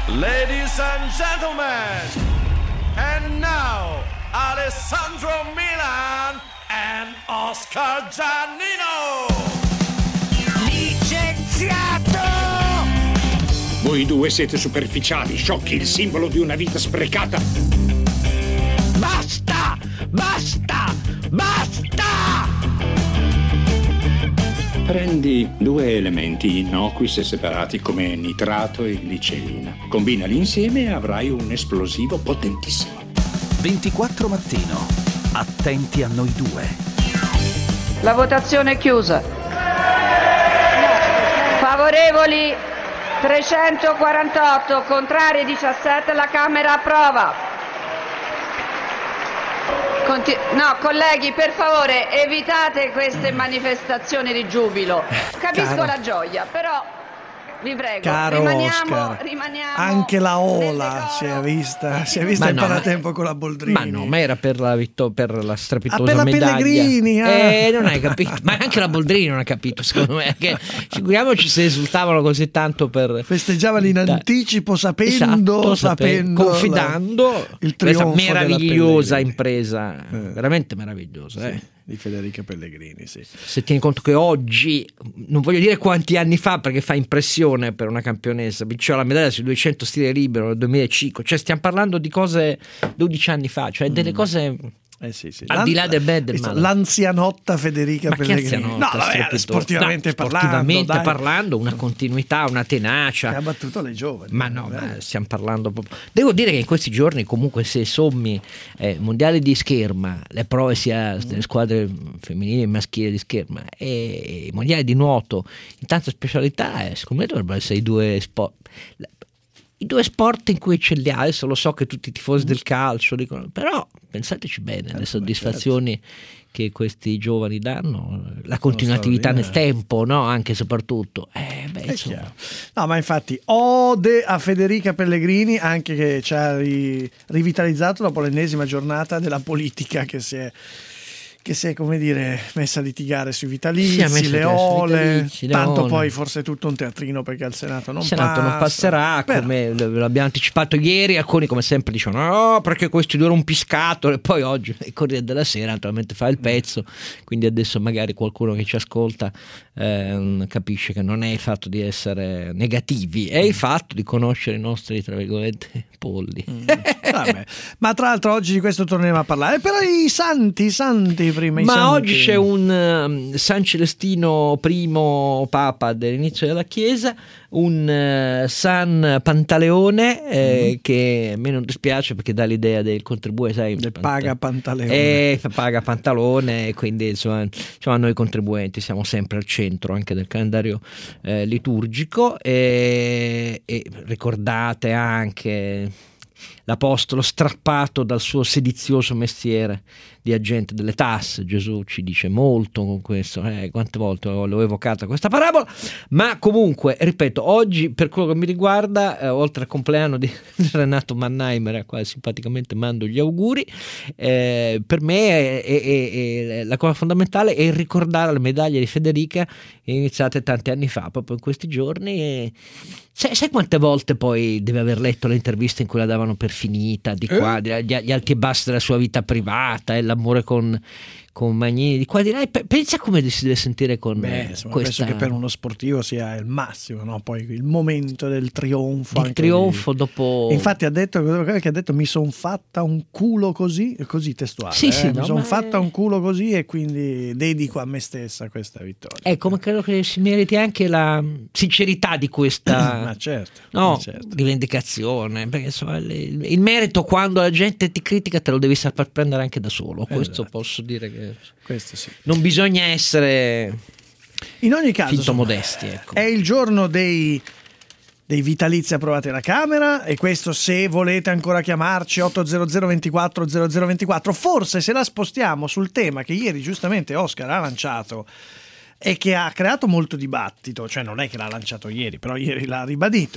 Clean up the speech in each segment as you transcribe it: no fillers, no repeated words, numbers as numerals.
Ladies and gentlemen, and now Alessandro Milan and Oscar Giannino. Licenziato! Voi due siete superficiali, sciocchi, il simbolo di una vita sprecata. Basta! Basta! Basta! Prendi due elementi innocui se separati come nitrato e glicerina. Combinali insieme e avrai un esplosivo potentissimo. 24 mattino. Attenti a noi due. La votazione è chiusa. Favorevoli 348, contrari 17, la Camera approva. No, colleghi, per favore, evitate queste manifestazioni di giubilo. Capisco la gioia, però vi prego, caro Oscar, rimaniamo anche la Ola si è vista in paratempo con la Boldrini. Ma no, ma era per la strepitosa per la medaglia. Pellegrini, non hai capito. Ma anche la Boldrini non ha capito, secondo me. Che, figuriamoci se esultavano così tanto per festeggiavano in anticipo, sapendo, confidando il trionfo questa meravigliosa impresa, veramente meravigliosa. Sì. Di Federica Pellegrini, sì. Se tieni conto che oggi, non voglio dire quanti anni fa perché fa impressione per una campionessa, vinceva la medaglia sui 200 stile libero nel 2005, cioè stiamo parlando di cose 12 anni fa, cioè delle cose sì. al di là del bene e del male. L'anzianotta Federica Pellegrini. Anzianotta, sportivamente parlando, una continuità, una tenacia. Che ha battuto le giovani. Ma no, stiamo parlando proprio. Devo dire che in questi giorni comunque se sommi mondiali di scherma, le prove sia delle squadre femminili e maschili di scherma e i mondiali di nuoto in tante specialità, secondo me dovrebbero essere i due sport in cui eccelliamo. Adesso lo so che tutti i tifosi del calcio dicono, però pensateci bene alle soddisfazioni che questi giovani danno, la continuatività nel tempo, no? Anche e soprattutto. No, ma infatti ode a Federica Pellegrini, anche che ci ha rivitalizzato dopo l'ennesima giornata della politica che si è come dire messa a litigare sui vitalizi, le ole, tanto poi forse è tutto un teatrino perché al Senato non passerà, come l'abbiamo anticipato ieri. Alcuni come sempre dicono no perché questi due rompiscatole, e poi oggi il Corriere della Sera naturalmente fa il pezzo, quindi adesso magari qualcuno che ci ascolta capisce che non è il fatto di essere negativi, è il fatto di conoscere i nostri tra virgolette polli. Vabbè. Ma tra l'altro oggi di questo torneremo a parlare, però i santi prima. Ma oggi c'è un San Celestino I Papa dell'inizio della Chiesa, un San Pantaleone che a me non dispiace perché dà l'idea del contribuente, sai, paga Pantalone. Paga Pantalone, quindi insomma noi contribuenti siamo sempre al centro anche del calendario liturgico e ricordate anche l'apostolo strappato dal suo sedizioso mestiere di agente delle tasse. Gesù ci dice molto con questo, quante volte l'ho evocata questa parabola, ma comunque ripeto, oggi per quello che mi riguarda, oltre al compleanno di Renato Mannheimer, a quale simpaticamente mando gli auguri, per me la cosa fondamentale è ricordare le medaglie di Federica iniziate tanti anni fa, proprio in questi giorni. Sai quante volte poi deve aver letto le interviste in cui la davano per finita, di qua, gli alti e bassi della sua vita privata e l'amore con Magnini di qua di là, pensa come si deve sentire con questa. Penso che per uno sportivo sia il massimo, no? Poi il momento del trionfo, dopo. Infatti ha detto mi son fatta un culo così testuale, mi son fatta un culo così e quindi dedico a me stessa questa vittoria. Come credo che si meriti anche la sincerità di questa ma certo. rivendicazione, perché insomma il merito quando la gente ti critica te lo devi saper prendere anche da solo, questo posso dire che questo sì. Non bisogna essere in ogni caso finto modesti, ecco. È il giorno dei vitalizi approvati alla Camera e questo, se volete ancora chiamarci 800 24 0024, forse se la spostiamo sul tema che ieri giustamente Oscar ha lanciato e che ha creato molto dibattito, cioè non è che l'ha lanciato ieri, però ieri l'ha ribadito,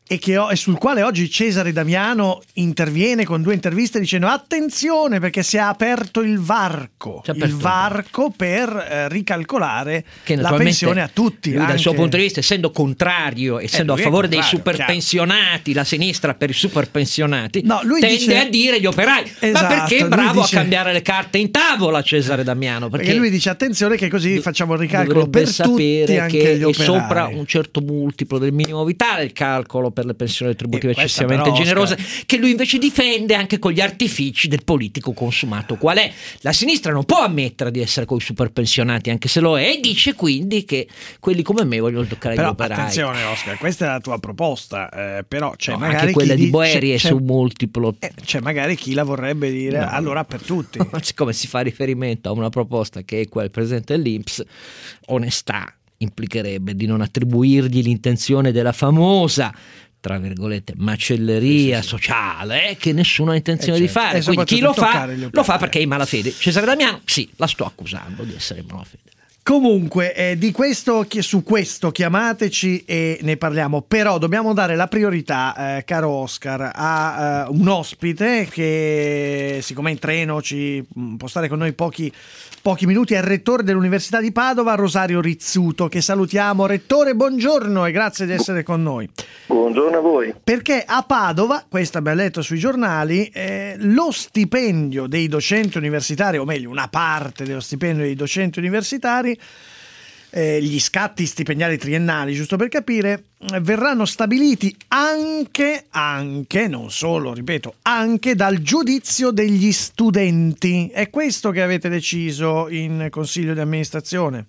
e sul quale oggi Cesare Damiano interviene con 2 interviste dicendo attenzione perché si è aperto il varco per ricalcolare la pensione a tutti. Lui, dal suo punto di vista, essendo contrario, essendo a favore dei superpensionati, la sinistra per i superpensionati, tende a dire gli operai. Ma perché è bravo a cambiare le carte in tavola Cesare Damiano? Perché lui dice attenzione che così facciamo il ricalcolo per tutti, anche che gli è operai. Sopra un certo multiplo del minimo vitale il calcolo per le pensioni retributive eccessivamente generose, che lui invece difende anche con gli artifici del politico consumato. Qual è? La sinistra non può ammettere di essere coi superpensionati, anche se lo è, e dice quindi che quelli come me vogliono toccare gli operai. Attenzione Oscar, questa è la tua proposta, però c'è magari anche quella chi di Boeri è su multiplo. C'è magari chi la vorrebbe dire allora per tutti. Siccome si fa riferimento a una proposta che è quella presente dell'INPS, onestà implicherebbe di non attribuirgli l'intenzione della famosa, tra virgolette, macelleria sociale che nessuno ha intenzione di fare. Quindi chi lo fa perché è in malafede. Cesare Damiano, sì, la sto accusando di essere in malafede. Comunque su questo chiamateci e ne parliamo, però dobbiamo dare la priorità, caro Oscar, a un ospite che, siccome è in treno, può stare con noi pochi minuti, è il rettore dell'Università di Padova, Rosario Rizzuto, che salutiamo. Rettore, buongiorno e grazie di essere con noi. Buongiorno a voi. Perché a Padova, questo abbiamo letto sui giornali, lo stipendio dei docenti universitari, o meglio una parte dello stipendio dei docenti universitari, gli scatti stipendiali triennali, giusto per capire, verranno stabiliti anche, non solo, ripeto, anche dal giudizio degli studenti. È questo che avete deciso in Consiglio di amministrazione?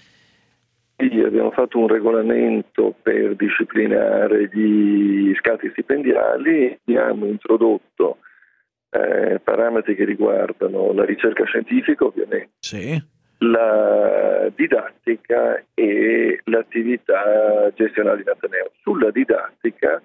Sì, abbiamo fatto un regolamento per disciplinare gli scatti stipendiali, abbiamo introdotto parametri che riguardano la ricerca scientifica, ovviamente. Sì. La didattica e l'attività gestionale in ateneo. Sulla didattica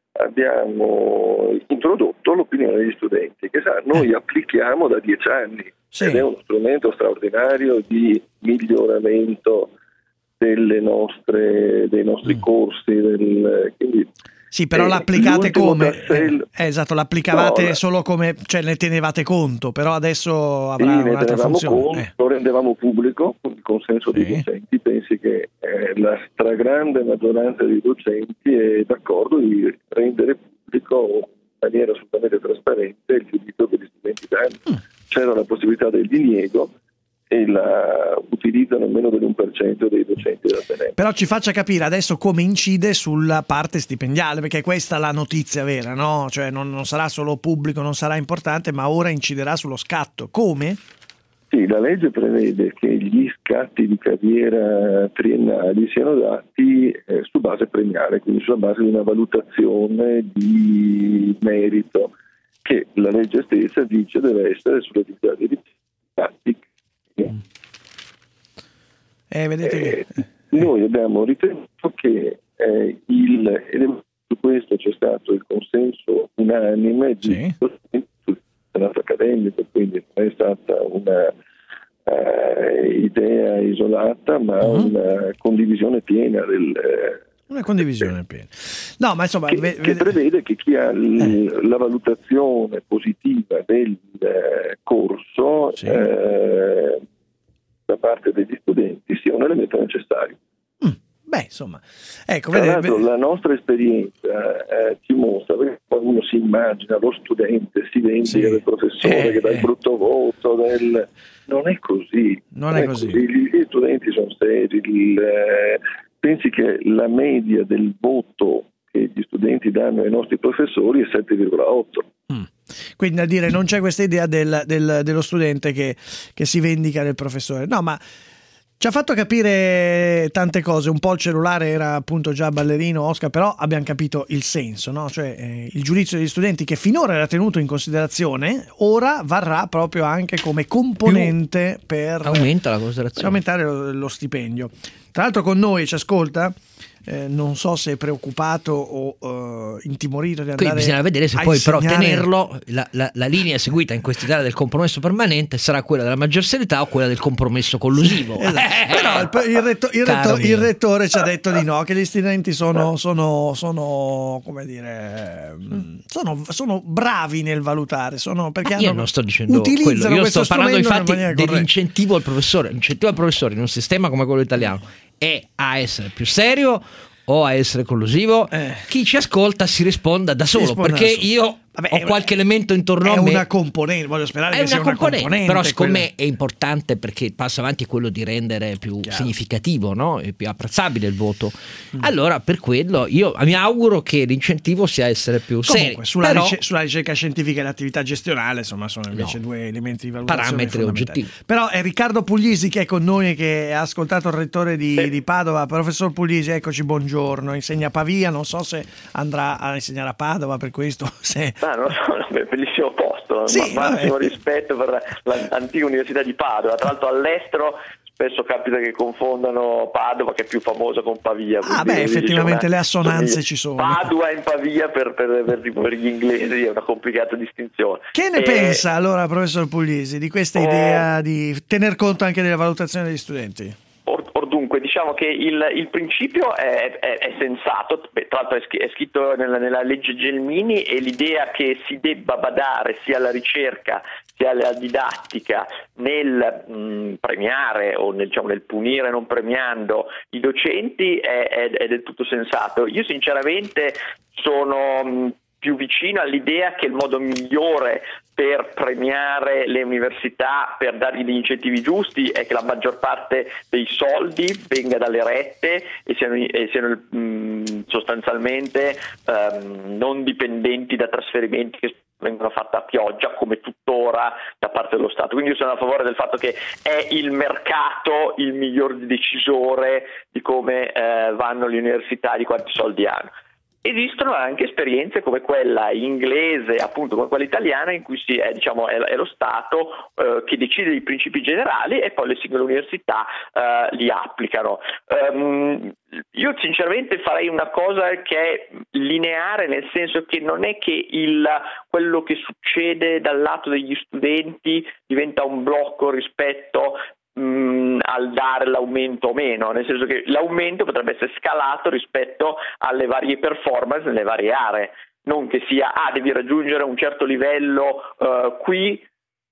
abbiamo introdotto l'opinione degli studenti, che noi applichiamo da 10 anni, ed è uno strumento straordinario di miglioramento dei nostri corsi, quindi sì, però l'applicate come? Esatto, l'applicavate solo come, cioè ne tenevate conto, però adesso avrà un'altra funzione. Lo rendevamo pubblico con il consenso dei docenti. Pensi che la stragrande maggioranza dei docenti è d'accordo di rendere pubblico in maniera assolutamente trasparente il giudizio che gli studenti danno. C'era la possibilità del diniego e la utilizzano meno dell'1% dei docenti dell'Ateneo. Però ci faccia capire adesso come incide sulla parte stipendiale, perché questa è la notizia vera, no? Cioè non sarà solo pubblico, non sarà importante, ma ora inciderà sullo scatto. Come? Sì, la legge prevede che gli scatti di carriera triennali siano dati su base premiale, quindi sulla base di una valutazione di merito, che la legge stessa dice deve essere sulla dignità dei scatti. Noi abbiamo ritenuto che su questo c'è stato il consenso unanime di sul senato accademico, quindi non è stata una idea isolata, ma una condivisione piena una condivisione piena. No, ma insomma, che prevede che chi ha la valutazione positiva del corso da parte degli studenti sia un elemento necessario. Beh, insomma, ecco, tra l'altro la nostra esperienza ci mostra, perché poi uno si immagina lo studente si vendica del professore che dà il brutto voto, non è così. Non è così. Gli studenti sono seri. Pensi che la media del voto che gli studenti danno ai nostri professori è 7,8. Quindi a dire non c'è questa idea dello studente che si vendica del professore. No, ma ci ha fatto capire tante cose, un po' il cellulare era appunto già ballerino, Oscar, però abbiamo capito il senso, no? Cioè il giudizio degli studenti che finora era tenuto in considerazione, ora varrà proprio anche come componente per aumenta la considerazione, per aumentare lo stipendio. Tra l'altro con noi ci ascolta non so se è preoccupato o intimorito di andare. Qui bisogna vedere se poi insegnare... però tenerlo, la linea seguita in quest'Italia del compromesso permanente sarà quella della maggior serietà o quella del compromesso collusivo. Però il rettore ci ha detto di no, che gli studenti sono come dire, sono bravi nel valutare, perché io non sto dicendo quello, io sto parlando infatti dell'incentivo al professore. L'incentivo al professore in un sistema come quello italiano è a essere più serio o a essere collusivo. Chi ci ascolta si risponda da solo, perché io ho qualche elemento intorno a me. È una componente, voglio sperare che sia una componente. Però secondo me è importante, perché il passo avanti è quello di rendere più significativo, no? E più apprezzabile il voto. Allora, per quello io mi auguro che l'incentivo sia essere più serio. Sulla ricerca scientifica e l'attività gestionale, insomma, sono invece due elementi di valutazione, parametri oggettivi. Però è Riccardo Puglisi che è con noi, che ha ascoltato il rettore di Padova. Professor Puglisi, eccoci, buongiorno. Insegna a Pavia, non so se andrà a insegnare a Padova, per questo se... non so, bellissimo posto, massimo rispetto per l'antica università di Padova. Tra l'altro all'estero spesso capita che confondano Padova, che è più famosa, con Pavia. Effettivamente le assonanze ci sono. Padua in Pavia per gli inglesi è una complicata distinzione. Che ne pensa allora, professor Puglisi, di questa idea di tener conto anche della valutazione degli studenti? Dunque, diciamo che il principio è sensato. Tra l'altro è scritto nella legge Gelmini, e l'idea che si debba badare sia alla ricerca sia alla didattica nel premiare o nel punire non premiando i docenti è del tutto sensato. Io sinceramente sono più vicino all'idea che il modo migliore per premiare le università, per dargli gli incentivi giusti, è che la maggior parte dei soldi venga dalle rette e siano sostanzialmente non dipendenti da trasferimenti che vengono fatti a pioggia, come tuttora da parte dello Stato. Quindi io sono a favore del fatto che è il mercato il miglior decisore di come vanno le università, di quanti soldi hanno. Esistono anche esperienze come quella inglese, appunto come quella italiana, in cui è lo Stato che decide i principi generali e poi le singole università li applicano. Io sinceramente farei una cosa che è lineare, nel senso che non è che quello che succede dal lato degli studenti diventa un blocco rispetto al dare l'aumento o meno, nel senso che l'aumento potrebbe essere scalato rispetto alle varie performance nelle varie aree, non che sia devi raggiungere un certo livello qui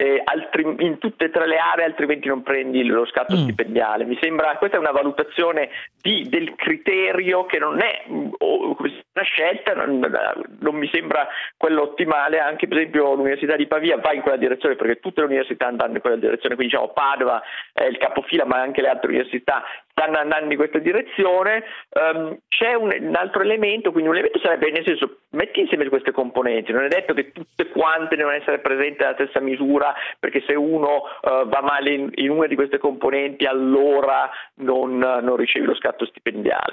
in tutte e tre le aree, altrimenti non prendi lo scatto stipendiale. Mi sembra, questa è una valutazione del criterio che non è una scelta, non mi sembra quello ottimale. Anche per esempio l'Università di Pavia va in quella direzione, perché tutte le università andranno in quella direzione, quindi Padova è il capofila, ma anche le altre università stanno andando in questa direzione. C'è un altro elemento, quindi un elemento sarebbe, nel senso, metti insieme queste componenti, non è detto che tutte quante devono essere presenti nella stessa misura, perché se uno va male in una di queste componenti allora non ricevi lo scatto stipendiale.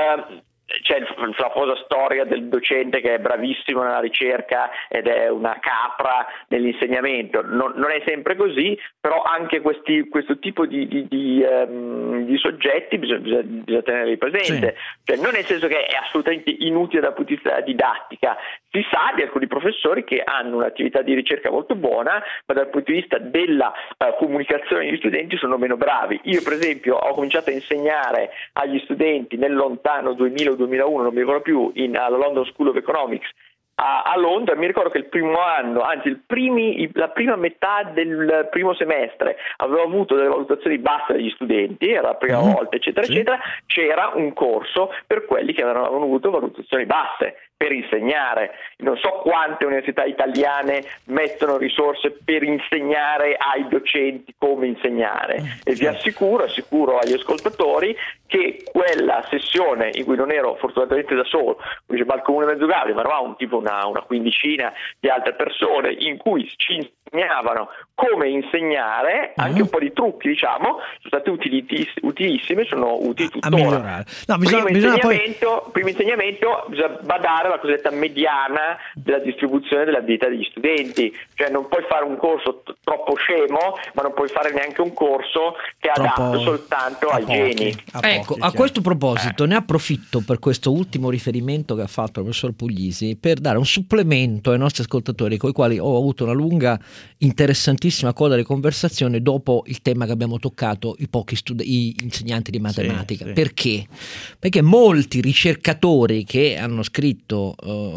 C'è la famosa storia del docente che è bravissimo nella ricerca ed è una capra nell'insegnamento. Non è sempre così, però anche questo tipo di soggetti bisogna tenerli presente. Cioè, non nel senso che è assolutamente inutile dal punto di vista della didattica. Si sa di alcuni professori che hanno un'attività di ricerca molto buona, ma dal punto di vista della comunicazione agli studenti sono meno bravi. Io per esempio ho cominciato a insegnare agli studenti nel lontano 2000 o 2001, non mi ricordo più, alla London School of Economics a Londra. Mi ricordo che il primo anno, anzi la prima metà del primo semestre, avevo avuto delle valutazioni basse dagli studenti, era la prima volta, eccetera, eccetera. C'era un corso per quelli che avevano avuto valutazioni basse per insegnare. Non so quante università italiane mettono risorse per insegnare ai docenti come insegnare, e vi assicuro agli ascoltatori che quella sessione, in cui non ero fortunatamente da solo, come diceva il Comune Mezzogabri, ma eravamo una quindicina di altre persone, in cui ci insegnavano come insegnare, anche un po' di trucchi, diciamo, sono stati utilissimi, sono utili tuttora. A migliorare. Primo insegnamento bisogna badare la cosiddetta mediana della distribuzione dell'abilità degli studenti, cioè non puoi fare un corso troppo scemo, ma non puoi fare neanche un corso che è adatto soltanto ai geni. Ecco, a questo proposito ne approfitto per questo ultimo riferimento che ha fatto il professor Puglisi per dare un supplemento ai nostri ascoltatori con i quali ho avuto una lunga, interessantissima coda di conversazione dopo il tema che abbiamo toccato, i insegnanti di matematica. Sì. Perché? Perché molti ricercatori che hanno scritto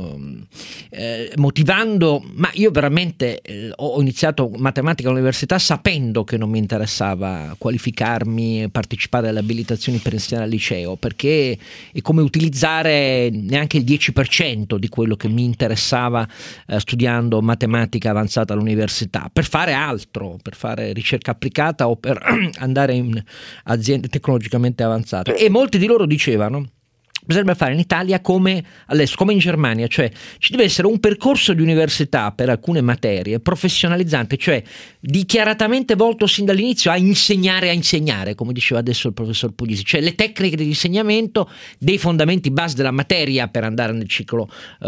motivando, ma io veramente ho iniziato matematica all'università sapendo che non mi interessava qualificarmi, partecipare alle abilitazioni per insegnare al liceo, perché è come utilizzare neanche il 10% di quello che mi interessava studiando matematica avanzata all'università per fare altro, per fare ricerca applicata o per andare in aziende tecnologicamente avanzate. E molti di loro dicevano: bisognerebbe fare in Italia come all'estero, come in Germania, cioè ci deve essere un percorso di università per alcune materie professionalizzante, cioè dichiaratamente volto sin dall'inizio a insegnare, come diceva adesso il professor Puglisi, cioè le tecniche di insegnamento, dei fondamenti base della materia per andare nel ciclo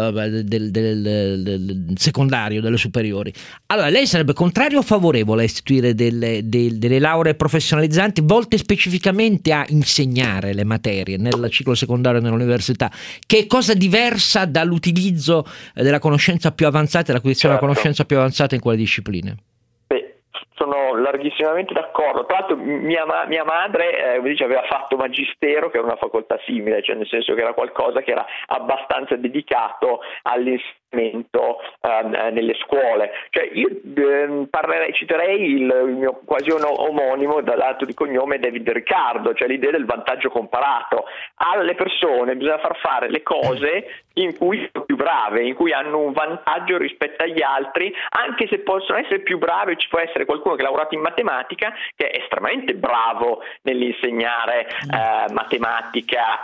del secondario, delle superiori. Allora, lei sarebbe contrario o favorevole a istituire delle lauree professionalizzanti volte specificamente a insegnare le materie nel ciclo secondario nell'università, che è cosa diversa dall'utilizzo della conoscenza più avanzata, dell'acquisizione della conoscenza più avanzata in quelle discipline? Sono larghissimamente d'accordo. Tra l'altro mia madre aveva fatto magistero, che era una facoltà simile, cioè nel senso che era qualcosa che era abbastanza dedicato all'insegnamento nelle scuole. Cioè io citerei il mio quasi omonimo dall'alto di cognome David Riccardo, cioè l'idea del vantaggio comparato. Alle persone bisogna far fare le cose in cui sono più brave, in cui hanno un vantaggio rispetto agli altri, anche se possono essere più bravi. Ci può essere qualcuno che ha lavorato in matematica che è estremamente bravo nell'insegnare matematica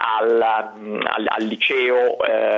al liceo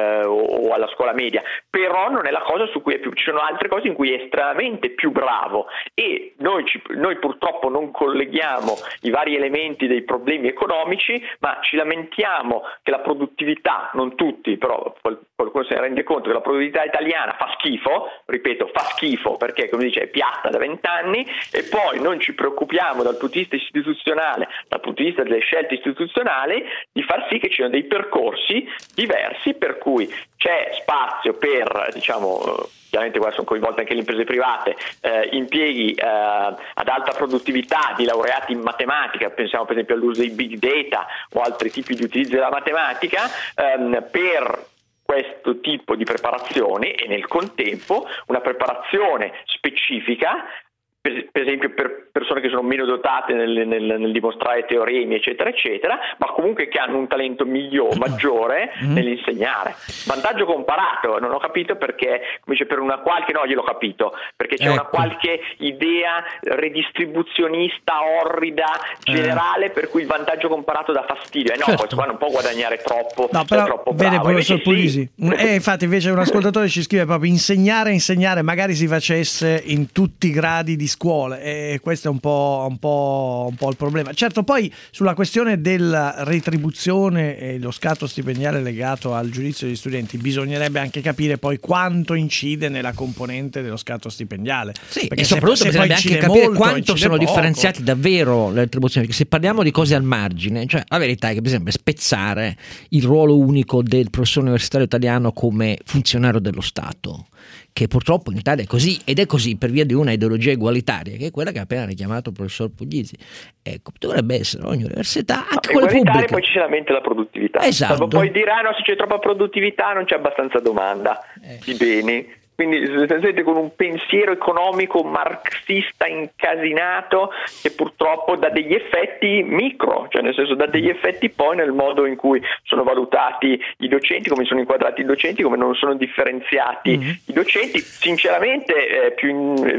o alla scuola media, però non è la cosa su cui è più. Ci sono altre cose in cui è estremamente più bravo, e noi purtroppo non colleghiamo i vari elementi dei problemi economici, ma ci lamentiamo che la produttività, non tutti, però qualcuno se ne rende conto, che la produttività italiana fa schifo, ripeto, fa schifo perché, come dice, è piatta da 20 anni, e poi non ci preoccupiamo dal punto di vista istituzionale, dal punto di vista delle scelte istituzionali, di far sì che ci siano dei percorsi diversi per cui c'è spazio per, chiaramente qua sono coinvolte anche le imprese private, impieghi ad alta produttività di laureati in matematica, pensiamo per esempio all'uso dei big data o altri tipi di utilizzo della matematica, per questo tipo di preparazione, e nel contempo una preparazione specifica, per esempio per persone che sono meno dotate nel dimostrare teoremi eccetera eccetera, ma comunque che hanno un talento maggiore nell'insegnare. Vantaggio comparato, non ho capito perché, come dice, per una qualche, no, gliel'ho capito, perché c'è una qualche idea redistribuzionista orrida generale per cui il vantaggio comparato dà fastidio, questo qua non può guadagnare troppo, no, però, troppo vede bravo. Professor Puglisi, infatti invece un ascoltatore ci scrive proprio insegnare, magari si facesse in tutti i gradi di scuole, e questo è un po' il problema. Certo, poi sulla questione della retribuzione e lo scatto stipendiale legato al giudizio degli studenti bisognerebbe anche capire poi quanto incide nella componente dello scatto stipendiale. Sì, perché e soprattutto bisognerebbe anche capire quanto sono differenziati davvero le retribuzioni, perché se parliamo di cose al margine, cioè la verità è che bisognerebbe spezzare il ruolo unico del professore universitario italiano come funzionario dello Stato, che purtroppo in Italia è così, ed è così per via di una ideologia egualitaria, che è quella che ha appena richiamato il professor Puglisi. Ecco, dovrebbe essere ogni università, anche quella pubblica. Poi ci si lamenta la produttività. Esatto. Poi dirà se c'è troppa produttività non c'è abbastanza domanda di beni. Quindi siete con un pensiero economico marxista incasinato che purtroppo dà degli effetti micro, cioè nel senso dà degli effetti poi nel modo in cui sono valutati i docenti, come sono inquadrati i docenti, come non sono differenziati i docenti. Sinceramente più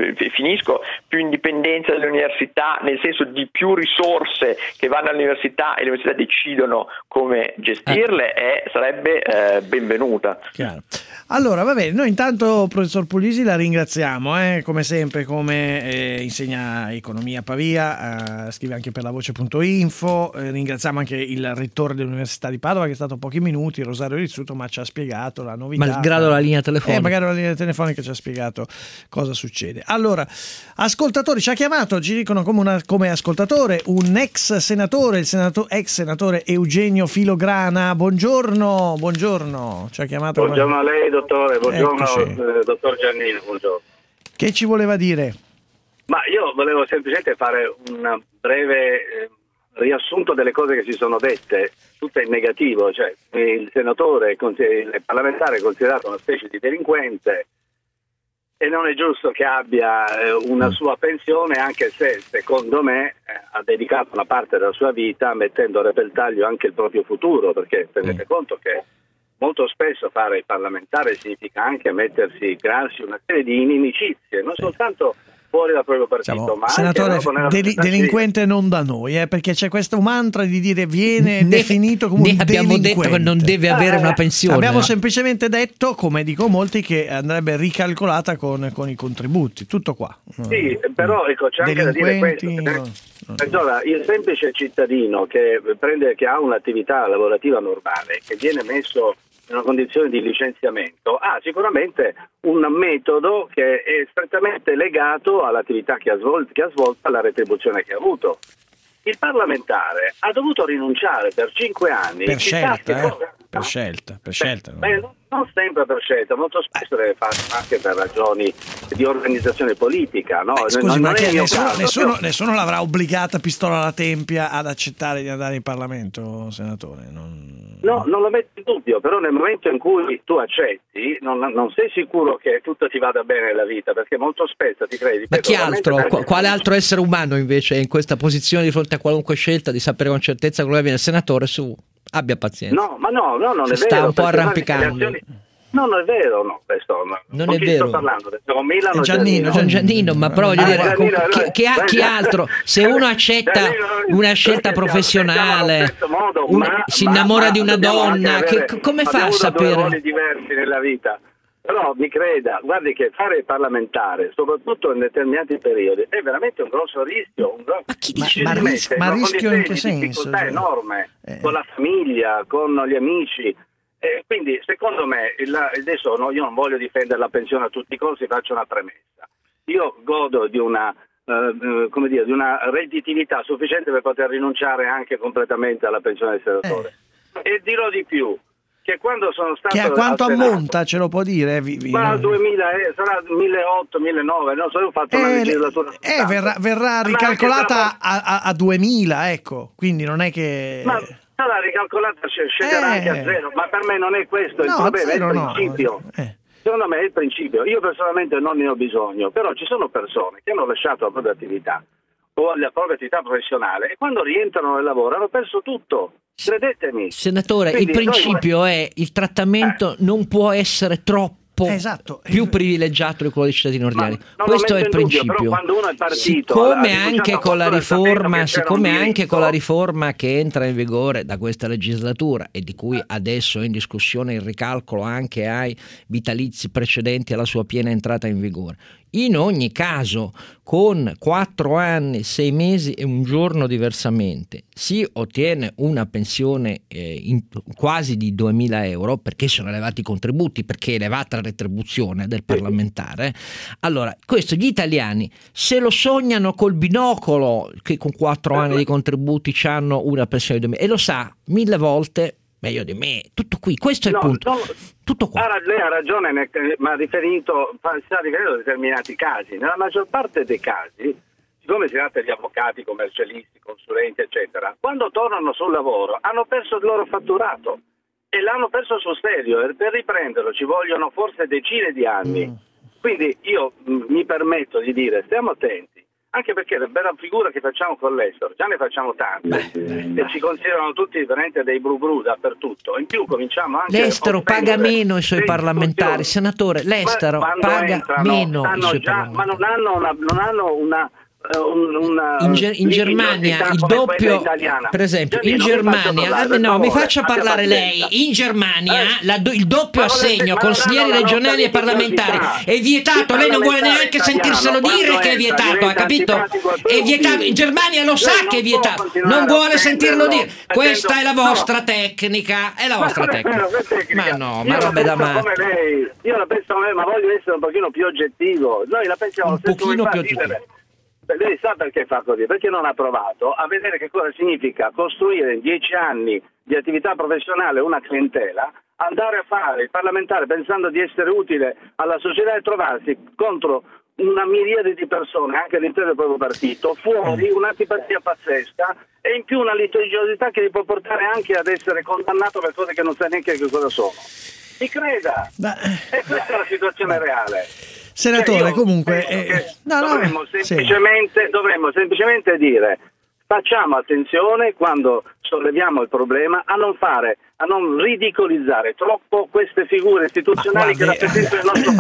indipendenza delle università, nel senso di più risorse che vanno all'università e le università decidono come gestirle, sarebbe benvenuta. Chiaro. Allora, va bene, noi intanto intanto, professor Puglisi, la ringraziamo, come sempre, come insegna economia a Pavia, scrive anche per la voce.info. Ringraziamo anche il rettore dell'Università di Padova, che è stato pochi minuti, Rosario Rizzuto, ma ci ha spiegato la novità. Malgrado la linea telefonica. Magari la linea telefonica ci ha spiegato cosa succede. Allora, ascoltatori, ci ha chiamato, ci dicono come ascoltatore, un ex senatore, ex senatore Eugenio Filograna. Buongiorno, ci ha chiamato. Buongiorno a lei, dottore, buongiorno dottor Giannino, buongiorno. Che ci voleva dire? Ma io volevo semplicemente fare un breve riassunto delle cose che si sono dette, tutte in negativo, cioè il senatore, il parlamentare è considerato una specie di delinquente e non è giusto che abbia una sua pensione, anche se secondo me ha dedicato una parte della sua vita mettendo a repentaglio anche il proprio futuro, perché tenete conto che molto spesso fare il parlamentare significa anche crearsi una serie di inimicizie, non soltanto fuori dal proprio partito, ma senatore, anche delinquente non da noi, perché c'è questo mantra di dire viene definito come un delinquente. Abbiamo detto che non deve avere una pensione. Abbiamo semplicemente detto, come dico molti, che andrebbe ricalcolata con i contributi, tutto qua. Sì, però ecco, c'è anche da dire questo. Allora, il semplice cittadino che ha un'attività lavorativa normale, che viene messo in una condizione di licenziamento, ha sicuramente un metodo che è strettamente legato all'attività che ha svolto, alla retribuzione che ha avuto. Il parlamentare ha dovuto rinunciare per 5 anni. Per scelta. Non sempre per scelta, molto spesso deve fare anche per ragioni di organizzazione politica. No? Scusi, ma nessuno l'avrà obbligata pistola alla tempia ad accettare di andare in Parlamento, senatore? No, non lo metto in dubbio, però nel momento in cui tu accetti non sei sicuro che tutto ti vada bene nella vita, perché molto spesso ti credi. Ma chi altro? Quale altro essere umano invece è in questa posizione di fronte a qualunque scelta di sapere con certezza quello che viene? Senatore, abbia pazienza. No, non è vero. Sta un po' arrampicando. No, non è vero, questo non è vero. Sto parlando, con Milano Giannino, ma però voglio dire, chi altro? Se uno accetta una scelta professionale, si innamora di una donna, come fa a sapere? Ruoli diversi nella vita. Però mi creda, guardi che fare il parlamentare, soprattutto in determinati periodi, è veramente un grosso rischio. Ma rischio in che senso? Difficoltà enorme con la famiglia, con gli amici. Quindi secondo me, adesso io non voglio difendere la pensione a tutti i costi, faccio una premessa. Io godo di una redditività sufficiente per poter rinunciare anche completamente alla pensione del senatore. E dirò di più, che quando sono stato... Che a quanto ammonta, ce lo può dire? Ma 2000, sarà 1.800, 1.900, non so, io ho fatto una legislatura... verrà ricalcolata a 2.000, ecco, quindi non è che... La ricalcolata scenderà anche a zero, ma per me non è questo il problema, è il principio. Secondo me è il principio. Io personalmente non ne ho bisogno, però ci sono persone che hanno lasciato la propria attività o la propria attività professionale e quando rientrano nel lavoro hanno perso tutto. Credetemi. Senatore, quindi il principio è il trattamento non può essere troppo più privilegiato di quello dei cittadini ordinari. Questo è il principio. Però quando uno è partito, siccome anche con la riforma che entra in vigore da questa legislatura e di cui adesso è in discussione il ricalcolo anche ai vitalizi precedenti alla sua piena entrata in vigore, in ogni caso con 4 anni, 6 mesi e un giorno diversamente si ottiene una pensione quasi di 2.000 euro, perché sono elevati i contributi, perché è elevata la retribuzione del parlamentare. Allora, questo gli italiani se lo sognano col binocolo che con 4 anni di contributi hanno una pensione di 2.000, e lo sa 1000 volte meglio di me. Tutto qui, questo è il punto. Tutto qua. Lei ha ragione, ma sta riferendo a determinati casi. Nella maggior parte dei casi, siccome si tratta di avvocati, commercialisti, consulenti, eccetera, quando tornano sul lavoro hanno perso il loro fatturato e l'hanno perso sul serio, e per riprenderlo ci vogliono forse decine di anni. Quindi io mi permetto di dire, stiamo attenti. Anche perché la bella figura che facciamo con l'estero, già ne facciamo tante e ci considerano tutti veramente dei bru dappertutto. In più cominciamo anche l'estero paga meno i suoi parlamentari, senatore, l'estero paga meno i suoi parlamentari. Ma non hanno una in Germania il doppio, per esempio, in Germania, no, mi faccia parlare lei. In Germania il doppio assegno consiglieri regionali e parlamentari è vietato. Lei non vuole neanche sentirselo dire che è vietato, ha capito? È vietato. In Germania lo sa che è vietato, non vuole sentirlo dire. Questa è la vostra tecnica, è la vostra tecnica. Ma no, ma roba da male. Io la penso come lei, ma voglio essere un pochino più oggettivo. Noi la pensiamo un pochino più oggettivo. Lei sa perché fa così? Perché non ha provato a vedere che cosa significa costruire in 10 anni di attività professionale una clientela, andare a fare il parlamentare pensando di essere utile alla società e trovarsi contro una miriade di persone, anche all'interno del proprio partito, fuori un'antipatia pazzesca e in più una litigiosità che li può portare anche ad essere condannato per cose che non sa neanche che cosa sono. Mi creda, e questa è la situazione reale. Senatore, comunque dovremmo semplicemente dire: facciamo attenzione quando solleviamo il problema a non ridicolizzare troppo queste figure istituzionali che rappresentano il nostro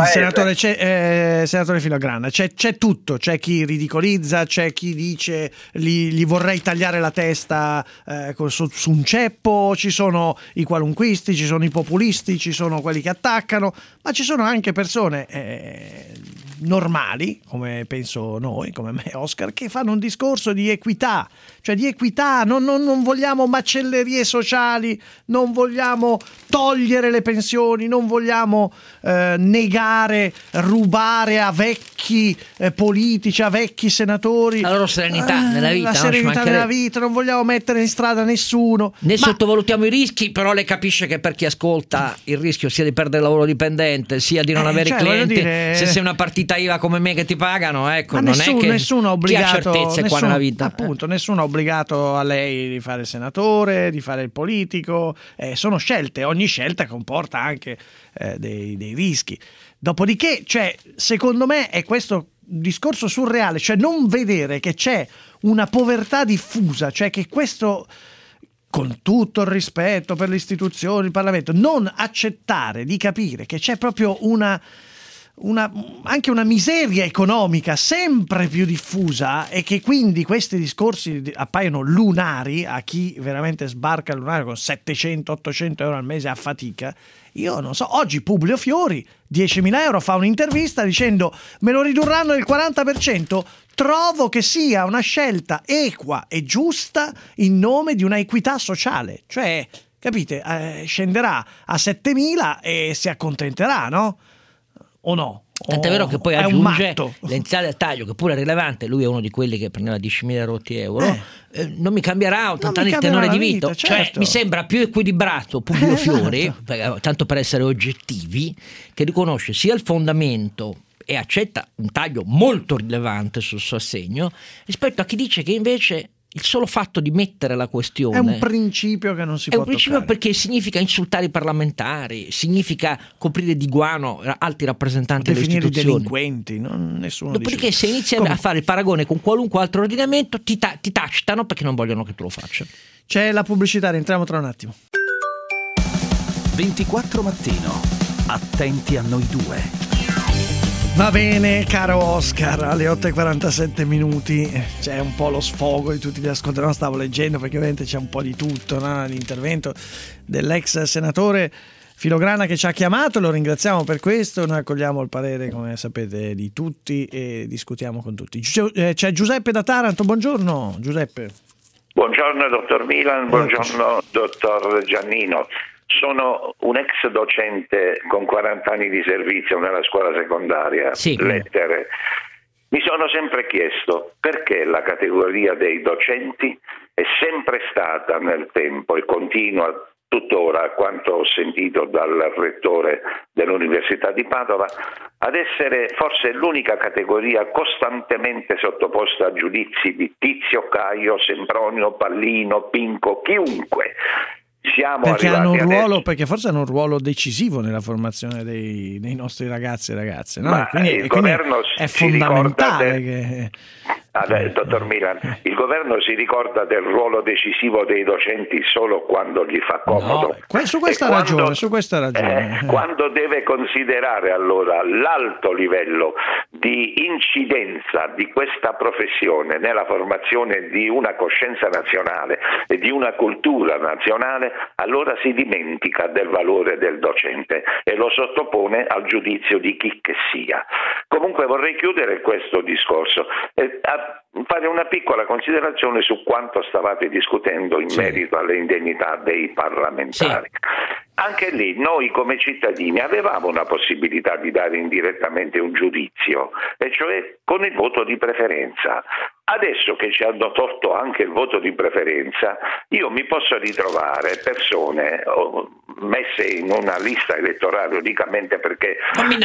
paese. Senatore Filograna, c'è tutto, c'è chi ridicolizza, c'è chi dice gli vorrei tagliare la testa su un ceppo, ci sono i qualunquisti, ci sono i populisti, ci sono quelli che attaccano, ma ci sono anche persone normali, come penso noi, come me e Oscar, che fanno un discorso di equità, cioè di equità, non vogliamo macellerie sociali, non vogliamo togliere le pensioni, non vogliamo negare, rubare a vecchi politici, a vecchi senatori la loro serenità nella vita, la serenità nella vita, non vogliamo mettere in strada nessuno. Sottovalutiamo i rischi, però lei capisce che per chi ascolta il rischio sia di perdere il lavoro dipendente, sia di non avere clienti, se sei una partita IVA come me che ti pagano, ecco, non è che nessuno ha obbligato, chi ha certezze qua nella vita. Appunto, nessuno ha obbligato a lei di fare il senatore, di fare il politico, sono scelte, ogni scelta comporta anche dei rischi. Dopodiché, secondo me è questo discorso surreale, cioè non vedere che c'è una povertà diffusa, cioè che questo, con tutto il rispetto per le istituzioni, il Parlamento, non accettare di capire che c'è proprio anche una miseria economica sempre più diffusa e che quindi questi discorsi appaiono lunari a chi veramente sbarca il lunario con 700-800 euro al mese a fatica. Io non so, oggi Publio Fiori 10.000 euro fa un'intervista dicendo me lo ridurranno del 40%, trovo che sia una scelta equa e giusta in nome di una equità sociale, cioè capite, scenderà a 7.000 e si accontenterà, no? O no? Tant'è vero che poi aggiunge l'entrata del taglio, che pure è rilevante. Lui è uno di quelli che prendeva 10.000 rotti euro. Non mi cambierà 80 anni il tenore di vita, certo. Cioè, mi sembra più equilibrato Publio Fiori, tanto per essere oggettivi, che riconosce sia il fondamento e accetta un taglio molto rilevante sul suo assegno, rispetto a chi dice che invece il solo fatto di mettere la questione è un principio che non si può toccare. È un principio perché significa insultare i parlamentari, significa coprire di guano alti rappresentanti delle istituzioni, delinquenti, nessuno. Dopodiché se inizi a fare il paragone con qualunque altro ordinamento ti tacitano perché non vogliono che tu lo faccia. C'è la pubblicità, rientriamo tra un attimo. 24 Mattino, attenti a noi due. Va bene, caro Oscar, alle 8:47 minuti c'è un po' lo sfogo di tutti gli ascoltatori. Stavo leggendo perché ovviamente c'è un po' di tutto, no? L'intervento dell'ex senatore Filograna che ci ha chiamato, lo ringraziamo per questo. Noi accogliamo il parere, come sapete, di tutti e discutiamo con tutti. C'è Giuseppe da Taranto, buongiorno Giuseppe. Buongiorno dottor Milan, buongiorno dottor Giannino. Sono un ex docente con 40 anni di servizio nella scuola secondaria, lettere. Mi sono sempre chiesto perché la categoria dei docenti è sempre stata nel tempo e continua tuttora, a quanto ho sentito dal rettore dell'Università di Padova, ad essere forse l'unica categoria costantemente sottoposta a giudizi di Tizio, Caio, Sempronio, Pallino, Pinco, chiunque. Perché hanno un ruolo, perché forse hanno un ruolo decisivo nella formazione dei nostri ragazzi e ragazze, no? Ma quindi il governo è fondamentale che Dottor Milan, il governo si ricorda del ruolo decisivo dei docenti solo quando gli fa comodo. No, su questa ragione. Quando deve considerare allora l'alto livello di incidenza di questa professione nella formazione di una coscienza nazionale e di una cultura nazionale, allora si dimentica del valore del docente e lo sottopone al giudizio di chi che sia. Comunque vorrei chiudere questo discorso e fare una piccola considerazione su quanto stavate discutendo in merito alle indennità dei parlamentari. Anche lì noi come cittadini avevamo una possibilità di dare indirettamente un giudizio, e cioè con il voto di preferenza. Adesso che ci hanno tolto anche il voto di preferenza, io mi posso ritrovare persone messe in una lista elettorale unicamente perché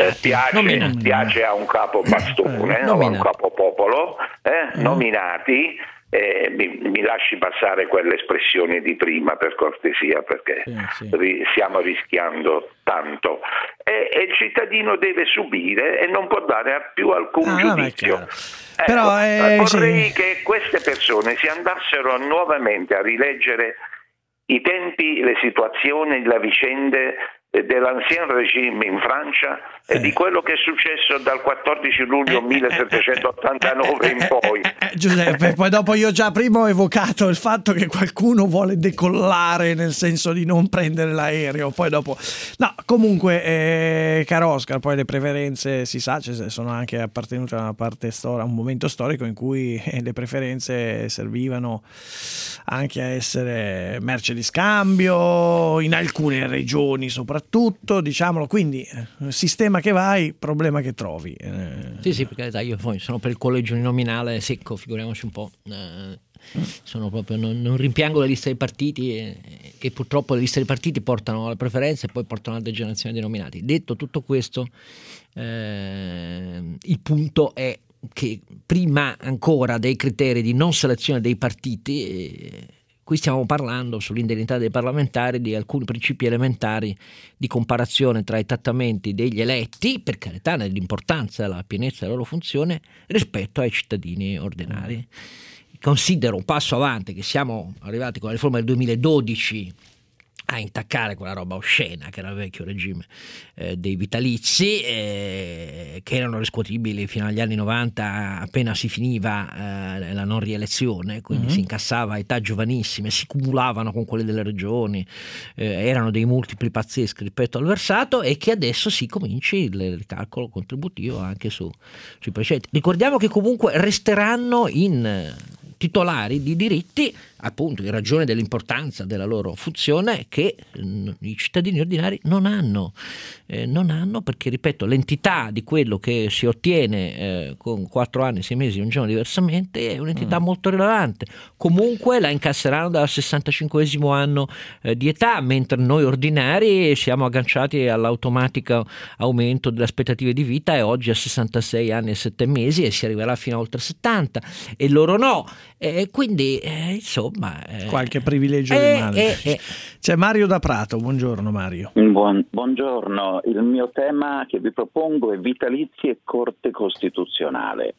piace a un capo bastone o a un capo popolo, nominati. Mi lasci passare quell'espressione di prima, per cortesia, perché stiamo rischiando tanto, e il cittadino deve subire e non può dare più alcun giudizio. Però vorrei che queste persone si andassero nuovamente a rileggere i tempi, le situazioni, le vicende dell'ancien regime in Francia e di quello che è successo dal 14 luglio 1789 in poi. Giuseppe, poi dopo io già prima ho evocato il fatto che qualcuno vuole decollare, nel senso di non prendere l'aereo, poi dopo no, comunque caro Oscar, poi le preferenze si sa, sono anche appartenute a una parte a un momento storico in cui le preferenze servivano anche a essere merce di scambio in alcune regioni soprattutto, diciamolo, quindi sistema che vai, problema che trovi. Sì, perché io poi sono per il collegio uninominale secco, figuriamoci un po'. Sono proprio, non rimpiango la lista dei partiti e purtroppo le liste dei partiti portano alle preferenze e poi portano alla degenerazione dei nominati. Detto tutto questo, il punto è che prima ancora dei criteri di non selezione dei partiti, qui stiamo parlando sull'indennità dei parlamentari di alcuni principi elementari di comparazione tra i trattamenti degli eletti, per carità, nell'importanza e la pienezza della loro funzione, rispetto ai cittadini ordinari. Considero un passo avanti che siamo arrivati con la riforma del 2012 a intaccare quella roba oscena che era il vecchio regime dei vitalizi, che erano riscuotibili fino agli anni 90 appena si finiva la non rielezione, quindi si incassava a età giovanissime, si cumulavano con quelle delle regioni, erano dei multipli pazzeschi rispetto al versato, e che adesso si cominci il calcolo contributivo anche sui precedenti. Ricordiamo che comunque resteranno in titolari di diritti, appunto in ragione dell'importanza della loro funzione, che i cittadini ordinari non hanno, perché, ripeto, l'entità di quello che si ottiene con 4 anni, 6 mesi, un giorno diversamente, è un'entità molto rilevante. Comunque la incasseranno dal 65esimo anno di età, mentre noi ordinari siamo agganciati all'automatico aumento delle aspettative di vita, e oggi a 66 anni e 7 mesi, e si arriverà fino a oltre 70, e loro no. Quindi insomma qualche privilegio rimane. C'è Mario da Prato. Buongiorno Mario. Buongiorno, il mio tema che vi propongo è vitalizi e Corte Costituzionale.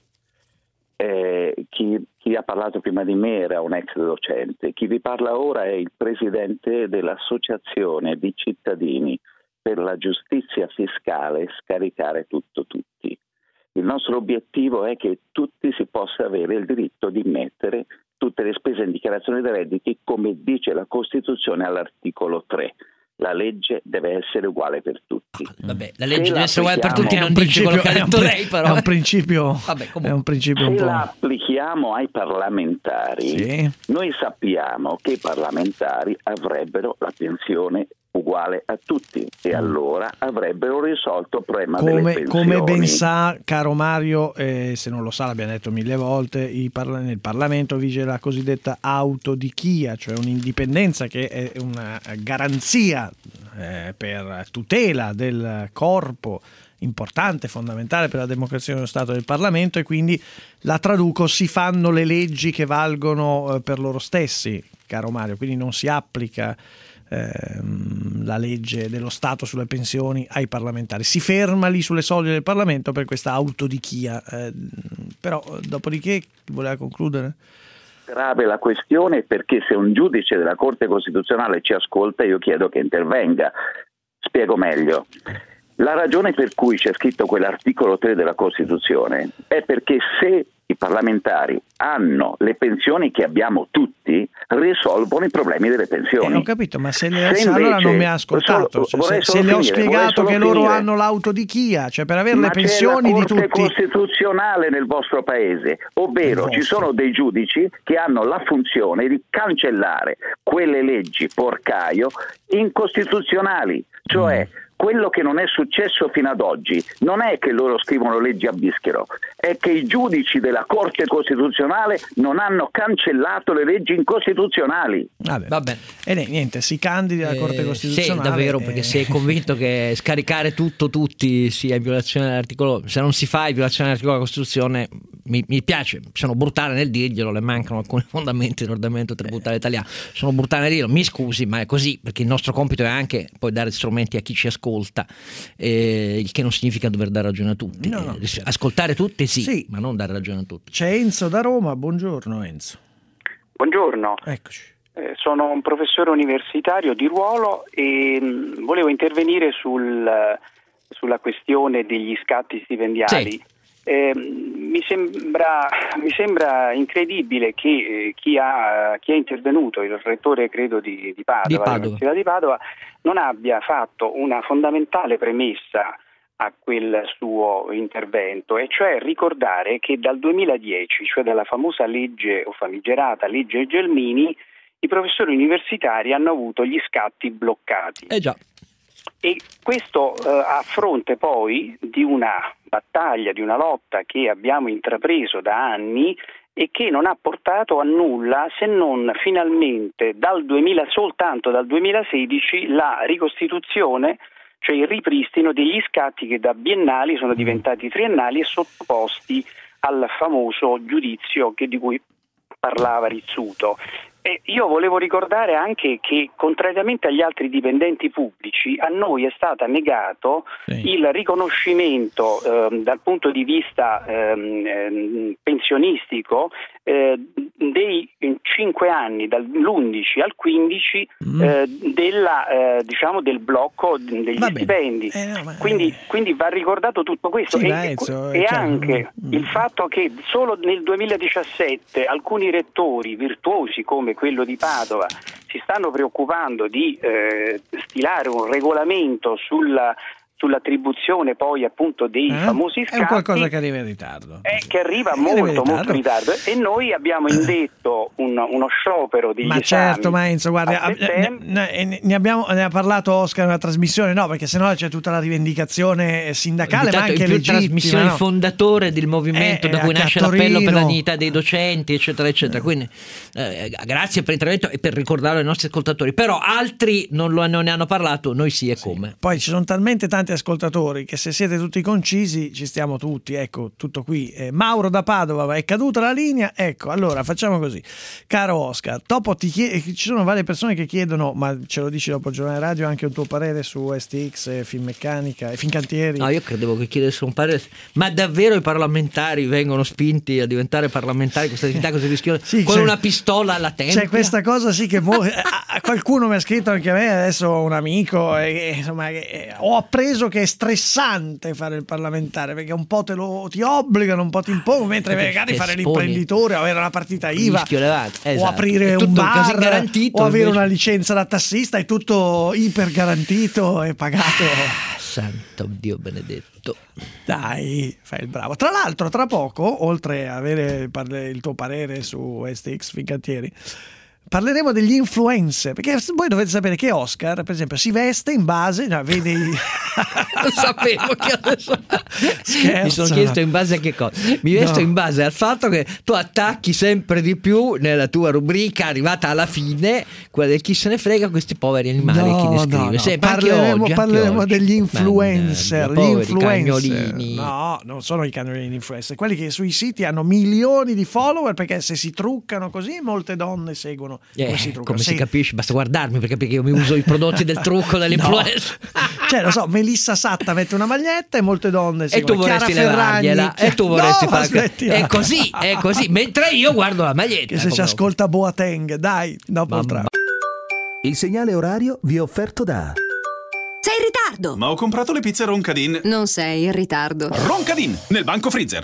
Chi ha parlato prima di me era un ex docente, chi vi parla ora è il presidente dell'Associazione di Cittadini per la Giustizia Fiscale Scaricare Tutto Tutti. Il nostro obiettivo è che tutti si possa avere il diritto di mettere tutte le spese in dichiarazione dei redditi, come dice la Costituzione all'articolo 3. La legge deve essere uguale per tutti. Vabbè, la legge deve essere uguale per tutti, non dice quello che ha detto lei, però. È un principio, è un principio un po'. Se la applichiamo ai parlamentari, noi sappiamo che i parlamentari avrebbero la pensione uguale a tutti, e allora avrebbero risolto il problema delle pensioni. Come ben sa, caro Mario, se non lo sa, l'abbiamo detto 1000 volte, nel Parlamento vige la cosiddetta autodichia, cioè un'indipendenza che è una garanzia per tutela del corpo importante, fondamentale per la democrazia dello Stato del Parlamento, e quindi la traduco: si fanno le leggi che valgono per loro stessi, caro Mario, quindi non si applica la legge dello Stato sulle pensioni ai parlamentari, si ferma lì sulle soglie del Parlamento per questa autodichia. Però dopodiché voleva concludere? Grave la questione, perché se un giudice della Corte Costituzionale ci ascolta, io chiedo che intervenga. Spiego meglio. La ragione per cui c'è scritto quell'articolo 3 della Costituzione è perché se i parlamentari hanno le pensioni che abbiamo tutti, risolvono i problemi delle pensioni. Ho capito, ma se allora non mi ha ascoltato. Se le ho spiegato che loro hanno l'autodichia, cioè per avere le pensioni di tutti. Ma c'è la Corte Costituzionale nel vostro paese, ovvero ci sono dei giudici che hanno la funzione di cancellare quelle leggi porcaio incostituzionali, cioè quello che non è successo fino ad oggi non è che loro scrivono leggi a bischero, è che i giudici della Corte Costituzionale non hanno cancellato le leggi incostituzionali. Vabbè. E niente, si candidi alla Corte Costituzionale. Sì, davvero, perché sei convinto che scaricare tutti sia in violazione dell'articolo, se non si fa in violazione dell'articolo della Costituzione, mi piace, sono brutale nel dirglielo, le mancano alcuni fondamenti dell'ordinamento tributario italiano, sono brutale nel dirlo, mi scusi, ma è così, perché il nostro compito è anche poi dare strumenti a chi ci ascolta, il che non significa dover dare ragione a tutti. No. Ascoltare tutti sì, ma non dare ragione a tutti. C'è Enzo da Roma, buongiorno Enzo. Buongiorno. Eccoci. Sono un professore universitario di ruolo e volevo intervenire sulla questione degli scatti stipendiali. Sì. Mi sembra incredibile che chi è intervenuto, il rettore credo di Padova, dell'Università di Padova, non abbia fatto una fondamentale premessa a quel suo intervento, e cioè ricordare che dal 2010, cioè dalla famosa legge o famigerata legge Gelmini, i professori universitari hanno avuto gli scatti bloccati. Già. E questo a fronte poi di una battaglia, di una lotta che abbiamo intrapreso da anni e che non ha portato a nulla, se non finalmente soltanto dal 2016 la ricostituzione, cioè il ripristino degli scatti che da biennali sono diventati triennali e sottoposti al famoso giudizio di cui parlava Rizzuto. E io volevo ricordare anche che, contrariamente agli altri dipendenti pubblici, a noi è stato negato il riconoscimento dal punto di vista pensionistico dei 5 anni, dall'11 al 15 del blocco degli stipendi. Quindi va ricordato tutto questo, e anche il fatto che solo nel 2017 alcuni rettori virtuosi come quello di Padova si stanno preoccupando di stilare un regolamento sull'attribuzione poi appunto dei famosi scatti. È qualcosa che arriva in ritardo. Che arriva molto in ritardo, e noi abbiamo indetto uno sciopero degli esami. Certo, ma Enzo, guarda, ne ha parlato Oscar nella trasmissione, no, perché sennò c'è tutta la rivendicazione sindacale, ma anche legittima. Trasmissione fondatore del movimento da cui nasce l'appello per la dignità dei docenti, eccetera, eccetera. Quindi grazie per l'intervento e per ricordarlo ai nostri ascoltatori. Però altri non ne hanno parlato, noi sì, e come. Poi ci sono talmente tanti ascoltatori che se siete tutti concisi ci stiamo tutti, ecco, tutto qui. Mauro da Padova, è caduta la linea, ecco, allora facciamo così, caro Oscar, dopo ci sono varie persone che chiedono, ma ce lo dici dopo il giornale radio, anche un tuo parere su STX, Finmeccanica e Fincantieri. No, io credevo che chiedesse un parere, ma davvero i parlamentari vengono spinti a diventare parlamentari, questa attività così rischiosa, con una pistola alla tempia? C'è questa cosa, sì, che qualcuno mi ha scritto anche a me, adesso un amico, insomma, ho appreso che è stressante fare il parlamentare, perché un po' ti obbligano, un po' ti impongono, mentre magari fare l'imprenditore, avere una partita IVA, o aprire un bar, o avere una licenza da tassista, è tutto iper garantito e pagato. Santo Dio benedetto. Dai, fai il bravo. Tra l'altro, tra poco, oltre a avere il tuo parere su STX Fincantieri, parleremo degli influencer, perché voi dovete sapere che Oscar, per esempio, si veste in base, vede lo sapevo che adesso mi sono chiesto in base a che cosa. Mi vesto in base al fatto che tu attacchi sempre di più nella tua rubrica, arrivata alla fine, quella del chi se ne frega, questi poveri animali che descrive. Parleremo degli influencer, gli cagnolini. No, non sono i cagnolini influencer, quelli che sui siti hanno milioni di follower, perché se si truccano così molte donne seguono benissimo come si trucca. Come si capisce? Basta guardarmi per capire che io mi uso i prodotti del trucco dell'influencer. Cioè, lo so, Melissa Satta mette una maglietta e molte donne e tu vorresti levargliela e tu vorresti fare è così, mentre io guardo la maglietta. Che se ci ascolta Boateng, dai, dopo il traffico. Il segnale orario vi è offerto da... Sei in ritardo! Ma ho comprato le pizze Roncadin. Non sei in ritardo. Roncadin, nel banco freezer.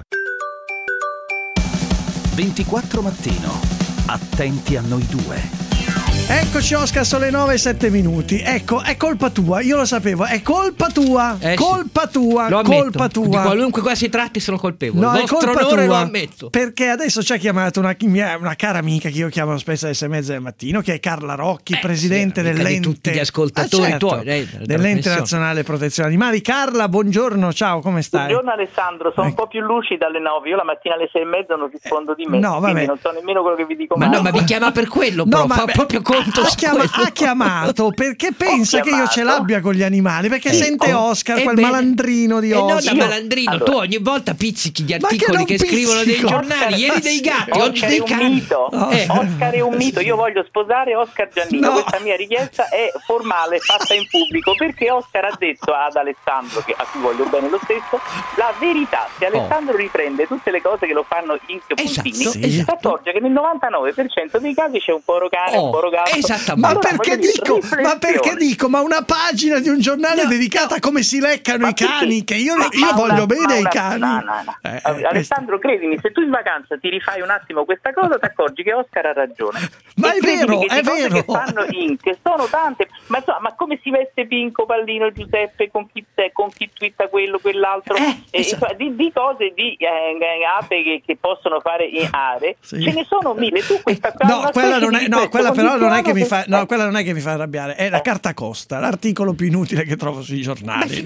24 Mattino. Attenti a noi due. Eccoci Oscar, sono le 9:07. Ecco, è colpa tua, io lo sapevo, è colpa tua, colpa tua, lo colpa ammetto. tua. Di qualunque cosa si tratti sono colpevole. No, il vostro onore tua, lo ammetto. Perché adesso ci ha chiamato una cara amica che io chiamo spesso alle 6:30 del mattino, che è Carla Rocchi, presidente dell'ente di tutti gli ascoltatori tuoi, dell'ente nazionale protezione animali. Carla, buongiorno, ciao, come stai? Buongiorno Alessandro, sono un po' più lucida alle 9, io la mattina alle 6:30 non rispondo di me, no, quindi non so nemmeno quello che vi dico mai. No, ma vi chiama per quello, però fa proprio conto ha chiamato perché pensa che io ce l'abbia con gli animali, perché sente Oscar, quel malandrino di Oscar. No, da malandrino, allora, tu ogni volta pizzichi gli articoli che scrivono dei giornali, ieri dei gatti, oggi dei cani. Oscar è un mito, io voglio sposare Oscar Giannino, questa mia richiesta è formale, fatta in pubblico, perché Oscar ha detto ad Alessandro, a cui voglio bene lo stesso, la verità. Se Alessandro riprende tutte le cose che lo fanno in puntini, si accorge che nel 99% dei casi c'è un poro cane, un poro gatto. Esattamente. Ma perché dico, ma una pagina di un giornale dedicata a come si leccano i cani, che io voglio bene ai cani. Alessandro, credimi, se tu in vacanza ti rifai un attimo questa cosa, ti accorgi che Oscar ha ragione. Ma è vero, è vero. Che fanno che sono tante, ma come si veste Pinco, Pallino, Giuseppe, con chi twitta quello, quell'altro, di cose, di ape che possono fare in aree, ce ne sono mille. Tu questa quella non è che mi fa, quella non è che mi fa arrabbiare, è la carta costa, l'articolo più inutile che trovo sui giornali.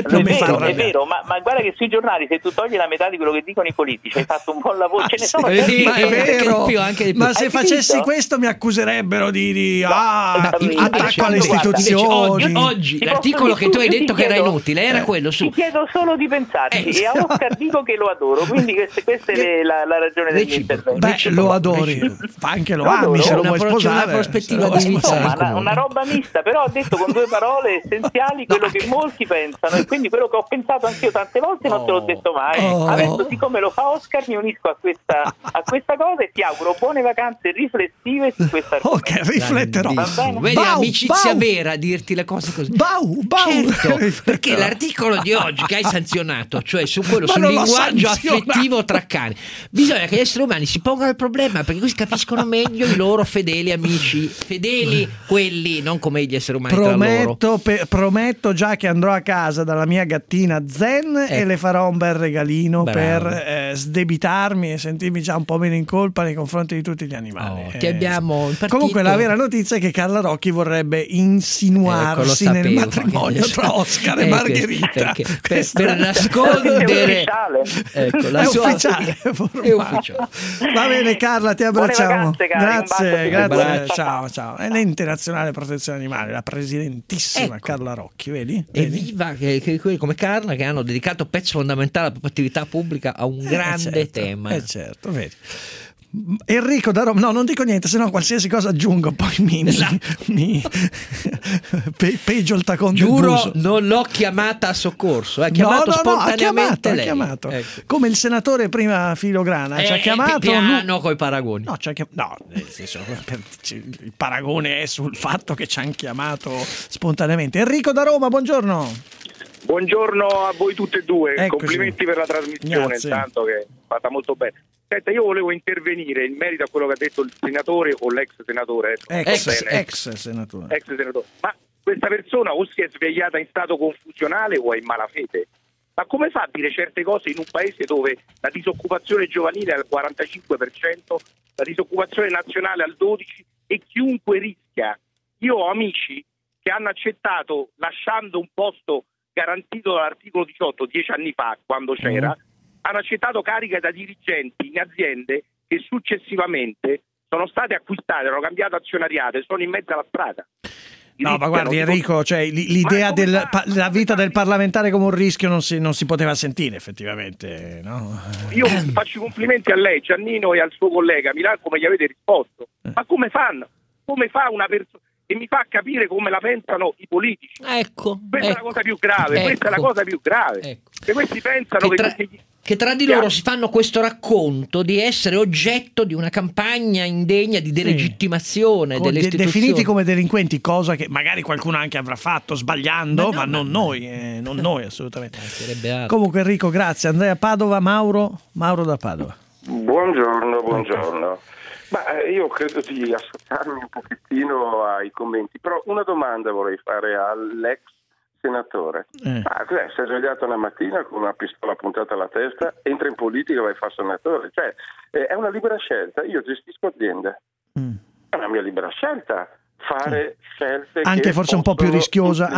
È vero, ma guarda che sui giornali, se tu togli la metà di quello che dicono i politici, hai fatto un buon lavoro. Ce ne sono è vero, anche ma se facessi questo mi accuserebbero di attacco alle istituzioni. Oggi l'articolo che tu hai detto che era inutile era quello su. Ti chiedo solo di pensarci e a Oscar dico che lo adoro, quindi questa è la ragione del mio intervento. Lo adori, anche lo ami, se lo vuoi sposare. Una prospettiva di una roba mista, però ho detto con due parole essenziali quello che molti pensano, e quindi quello che ho pensato anch'io tante volte non te l'ho detto mai. Adesso, siccome lo fa Oscar, mi unisco a questa cosa e ti auguro buone vacanze riflessive su questa argomento. Ok, rifletterò. Vedi, amicizia vera a dirti le cose così. Certo, perché l'articolo di oggi che hai sanzionato, cioè sul linguaggio affettivo tra cani, bisogna che gli esseri umani si pongano il problema, perché così capiscono meglio i loro fedeli amici, fedeli quelli, non come gli esseri umani tra loro. Prometto già che andrò a casa dalla mia gattina Zen e le farò un bel regalino per sdebitarmi e sentirmi già un po' meno in colpa nei confronti di tutti gli animali. Ti abbiamo comunque la vera notizia è che Carla Rocchi vorrebbe insinuarsi nel matrimonio tra Oscar e Margherita per nascondere è ufficiale. Va bene Carla, ti abbracciamo. Grazie. Ciao. È l'ente nazionale protezione animale, la presidentissima Carla Rocchi, vedi? Evviva che quelli come Carla che hanno dedicato pezzo fondamentale alla propria attività pubblica a un grande tema. Certo, vedi. Enrico da Roma, no, non dico niente, se no qualsiasi cosa aggiungo poi mi peggio il tacon del Giuro, buso. non l'ho chiamata a soccorso, ha chiamato spontaneamente lei. Ha chiamato. Come il senatore prima Filograna ci ha chiamato piano coi paragoni. Nel senso, il paragone è sul fatto che ci hanno chiamato spontaneamente. Enrico da Roma, buongiorno. Buongiorno a voi tutte e due. Eccoci. Complimenti per la trasmissione. Grazie. Intanto che è fatta molto bene. Senta, io volevo intervenire in merito a quello che ha detto il senatore o l'ex senatore. Ex senatore. Ma questa persona o si è svegliata in stato confusionale o è in malafede? Ma come fa a dire certe cose in un paese dove la disoccupazione giovanile è al 45%, la disoccupazione nazionale al 12% e chiunque rischia? Io ho amici che hanno accettato, lasciando un posto garantito dall'articolo 18 10 anni fa, quando c'era, hanno accettato cariche da dirigenti in aziende che successivamente sono state acquistate, hanno cambiato azionariato e sono in mezzo alla strada. No, ma guardi Enrico, cioè l'idea della vita del parlamentare come un rischio non si poteva sentire effettivamente, no? Io faccio i complimenti a lei, Giannino, e al suo collega Milano, come gli avete risposto. Ma come fanno? come fa una persona, e mi fa capire come la pensano i politici. Questa è la cosa più grave, questa è la cosa più grave. Se questi pensano che tra di loro si fanno questo racconto di essere oggetto di una campagna indegna di delegittimazione delle istituzioni. Definiti come delinquenti, cosa che magari qualcuno anche avrà fatto sbagliando, ma non noi assolutamente. Comunque Enrico, grazie. Andrea Padova, Mauro da Padova. Buongiorno. Ma io credo di associarmi un pochettino ai commenti, però una domanda vorrei fare all'ex senatore. Si è svegliato una mattina con una pistola puntata alla testa, entra in politica e va a fare senatore, cioè è una libera scelta. Io gestisco aziende, è una mia libera scelta fare scelte anche forse un po' più rischiosa,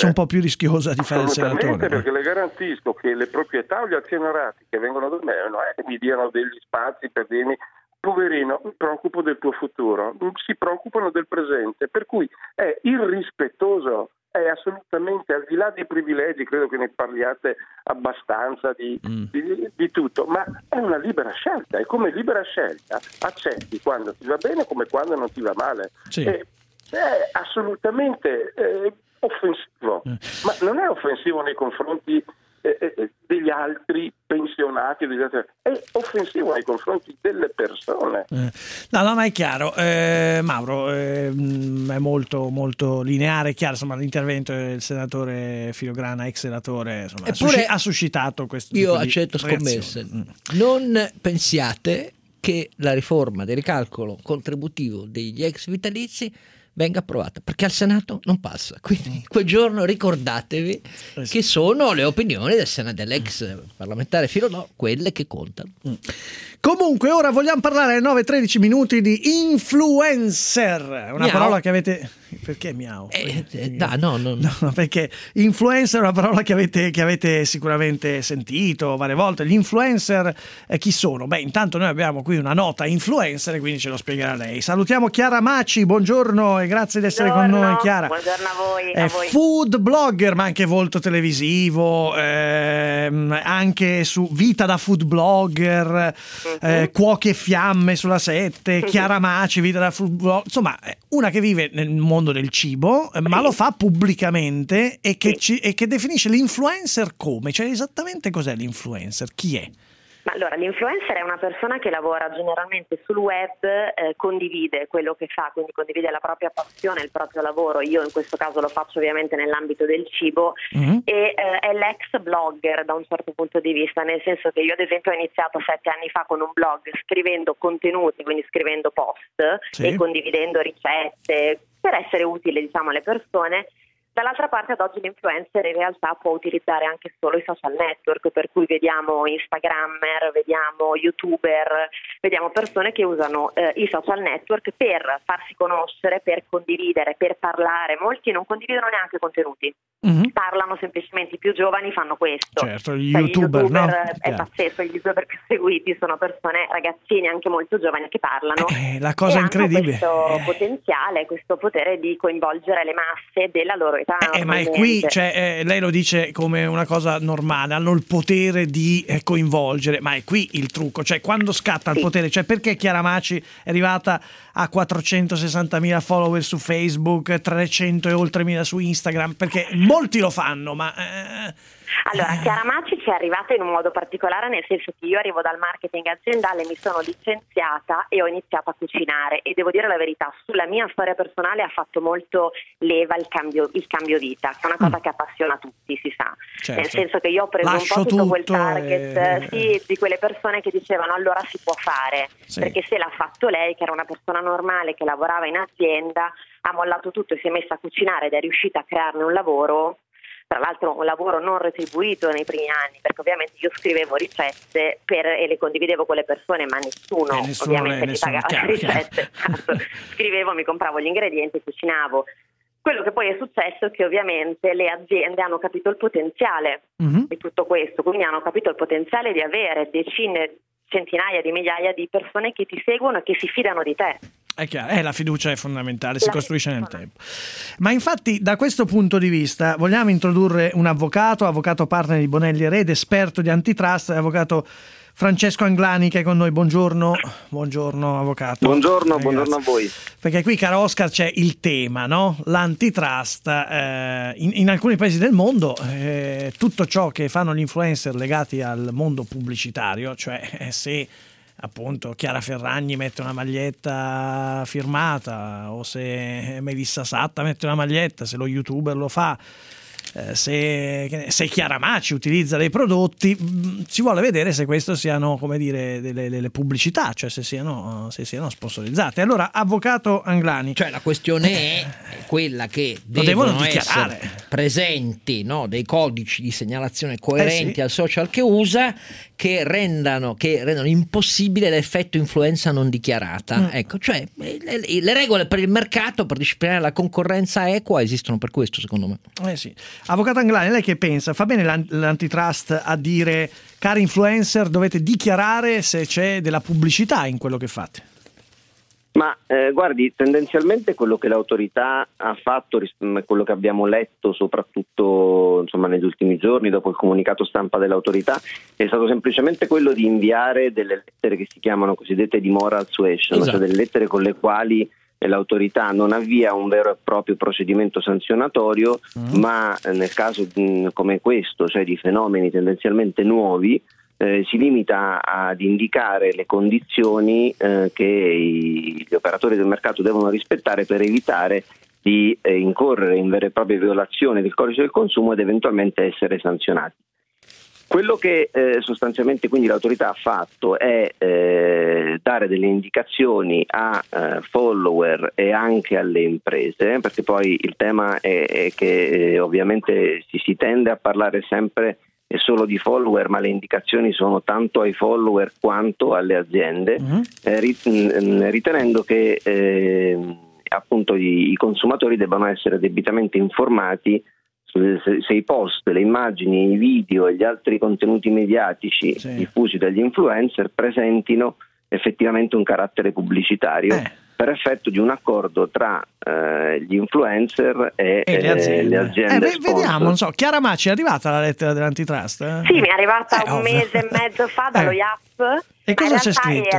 di fare il senatore, perché le garantisco che le proprietà o gli azionariati che vengono da me non è che mi diano degli spazi per dirmi poverino, mi preoccupo del tuo futuro, si preoccupano del presente, per cui è irrispettoso, è assolutamente al di là dei privilegi, credo che ne parliate abbastanza di tutto, ma è una libera scelta e come libera scelta accetti quando ti va bene come quando non ti va male. È assolutamente offensivo, ma non è offensivo nei confronti degli altri pensionati, è offensivo nei confronti delle persone. No, ma è chiaro. Mauro, è molto molto lineare, chiaro, insomma, l'intervento del senatore Filograna, ex senatore, insomma, eppure ha suscitato questo. Io accetto scommesse. Non pensiate che la riforma del ricalcolo contributivo degli ex vitalizi venga approvata, perché al Senato non passa, quindi quel giorno ricordatevi che sono le opinioni dell'ex parlamentare Filodoro quelle che contano. Comunque ora vogliamo parlare alle 9:13 minuti di influencer, una parola che avete... Perché miau? No, perché influencer è una parola che avete sicuramente sentito varie volte. Gli influencer chi sono? Beh, intanto noi abbiamo qui una nota influencer e quindi ce lo spiegherà lei. Salutiamo Chiara Maci, buongiorno e grazie di essere con noi, Chiara. Buongiorno a voi. È food blogger, ma anche volto televisivo, anche su Vita da food blogger, Cuochi e Fiamme sulla 7, Chiara Maci, Vita da food blogger, insomma una che vive nel mondo del cibo, ma lo fa pubblicamente e che definisce l'influencer come? Cioè esattamente cos'è l'influencer? Chi è? Ma allora, l'influencer è una persona che lavora generalmente sul web, condivide quello che fa, quindi condivide la propria passione, il proprio lavoro. Io in questo caso lo faccio ovviamente nell'ambito del cibo e è l'ex blogger da un certo punto di vista, nel senso che io ad esempio ho iniziato 7 anni fa con un blog scrivendo contenuti, quindi scrivendo post e condividendo ricette per essere utile, diciamo, alle persone. Dall'altra parte ad oggi l'influencer in realtà può utilizzare anche solo i social network, per cui vediamo Instagrammer, vediamo YouTuber, vediamo persone che usano i social network per farsi conoscere, per condividere, per parlare. Molti non condividono neanche contenuti, parlano semplicemente, i più giovani fanno questo. Certo, gli YouTuber, no? È pazzesco, gli YouTuber più seguiti sono persone, ragazzini anche molto giovani che parlano. La cosa incredibile. Questo potenziale, questo potere di coinvolgere le masse della loro età. Ma è qui, cioè, lei lo dice come una cosa normale, hanno il potere di coinvolgere, ma è qui il trucco, cioè quando scatta il potere, cioè perché Chiara Maci è arrivata a 460.000 follower su Facebook, 300 e oltre 1.000 su Instagram, perché molti lo fanno, ma... Allora, Chiara Maci ci è arrivata in un modo particolare, nel senso che io arrivo dal marketing aziendale, mi sono licenziata e ho iniziato a cucinare e devo dire la verità, sulla mia storia personale ha fatto molto leva il cambio vita, che è una cosa che appassiona tutti, si sa. Certo. Nel senso che io ho preso un po' tutto quel target di quelle persone che dicevano allora si può fare, perché se l'ha fatto lei, che era una persona normale che lavorava in azienda, ha mollato tutto e si è messa a cucinare ed è riuscita a crearne un lavoro. Tra l'altro un lavoro non retribuito nei primi anni, perché ovviamente io scrivevo ricette e le condividevo con le persone, ma nessuno ovviamente mi pagava le ricette. Scrivevo, mi compravo gli ingredienti, cucinavo. Quello che poi è successo è che ovviamente le aziende hanno capito il potenziale di tutto questo, quindi hanno capito il potenziale di avere decine, centinaia di migliaia di persone che ti seguono e che si fidano di te. È chiaro, la fiducia è fondamentale, si costruisce nel tempo. Ma infatti da questo punto di vista vogliamo introdurre un avvocato partner di Bonelli & Red, esperto di antitrust, avvocato Francesco Anglani, che è con noi. Buongiorno avvocato. Buongiorno a voi. Perché qui, caro Oscar, c'è il tema, no? L'antitrust. In alcuni paesi del mondo tutto ciò che fanno gli influencer legati al mondo pubblicitario, cioè se appunto Chiara Ferragni mette una maglietta firmata, o se Melissa Satta mette una maglietta, se lo youtuber lo fa, se Chiara Maci utilizza dei prodotti, si vuole vedere se questo siano, come dire, delle pubblicità, cioè se siano sponsorizzate. Allora, avvocato Anglani, cioè la questione è quella che devono essere presenti, no, dei codici di segnalazione coerenti al social che usa, che rendano impossibile l'effetto influenza non dichiarata. Ecco, cioè le regole per il mercato, per disciplinare la concorrenza equa, esistono per questo, secondo me. Sì. Avvocato Anglani, lei che pensa? Fa bene l'antitrust a dire, cari influencer, dovete dichiarare se c'è della pubblicità in quello che fate? Ma guardi, tendenzialmente quello che l'autorità ha fatto, quello che abbiamo letto soprattutto negli ultimi giorni dopo il comunicato stampa dell'autorità, è stato semplicemente quello di inviare delle lettere che si chiamano cosiddette di moral suasion, cioè delle lettere con le quali l'autorità non avvia un vero e proprio procedimento sanzionatorio, ma nel caso come questo, cioè di fenomeni tendenzialmente nuovi, si limita ad indicare le condizioni che gli operatori del mercato devono rispettare per evitare di incorrere in vere e proprie violazioni del codice del consumo ed eventualmente essere sanzionati. Quello che sostanzialmente quindi l'autorità ha fatto è dare delle indicazioni a follower e anche alle imprese, perché poi il tema è che ovviamente si tende a parlare sempre e solo di follower, ma le indicazioni sono tanto ai follower quanto alle aziende, ritenendo che appunto i consumatori debbano essere debitamente informati se i post, le immagini, i video e gli altri contenuti mediatici diffusi dagli influencer presentino effettivamente un carattere pubblicitario per effetto di un accordo tra gli influencer e le aziende. Vediamo, non so, Chiara Maci, è arrivata la lettera dell'antitrust? Sì, mi è arrivata un mese e mezzo fa dallo IAP. E cosa c'è scritto?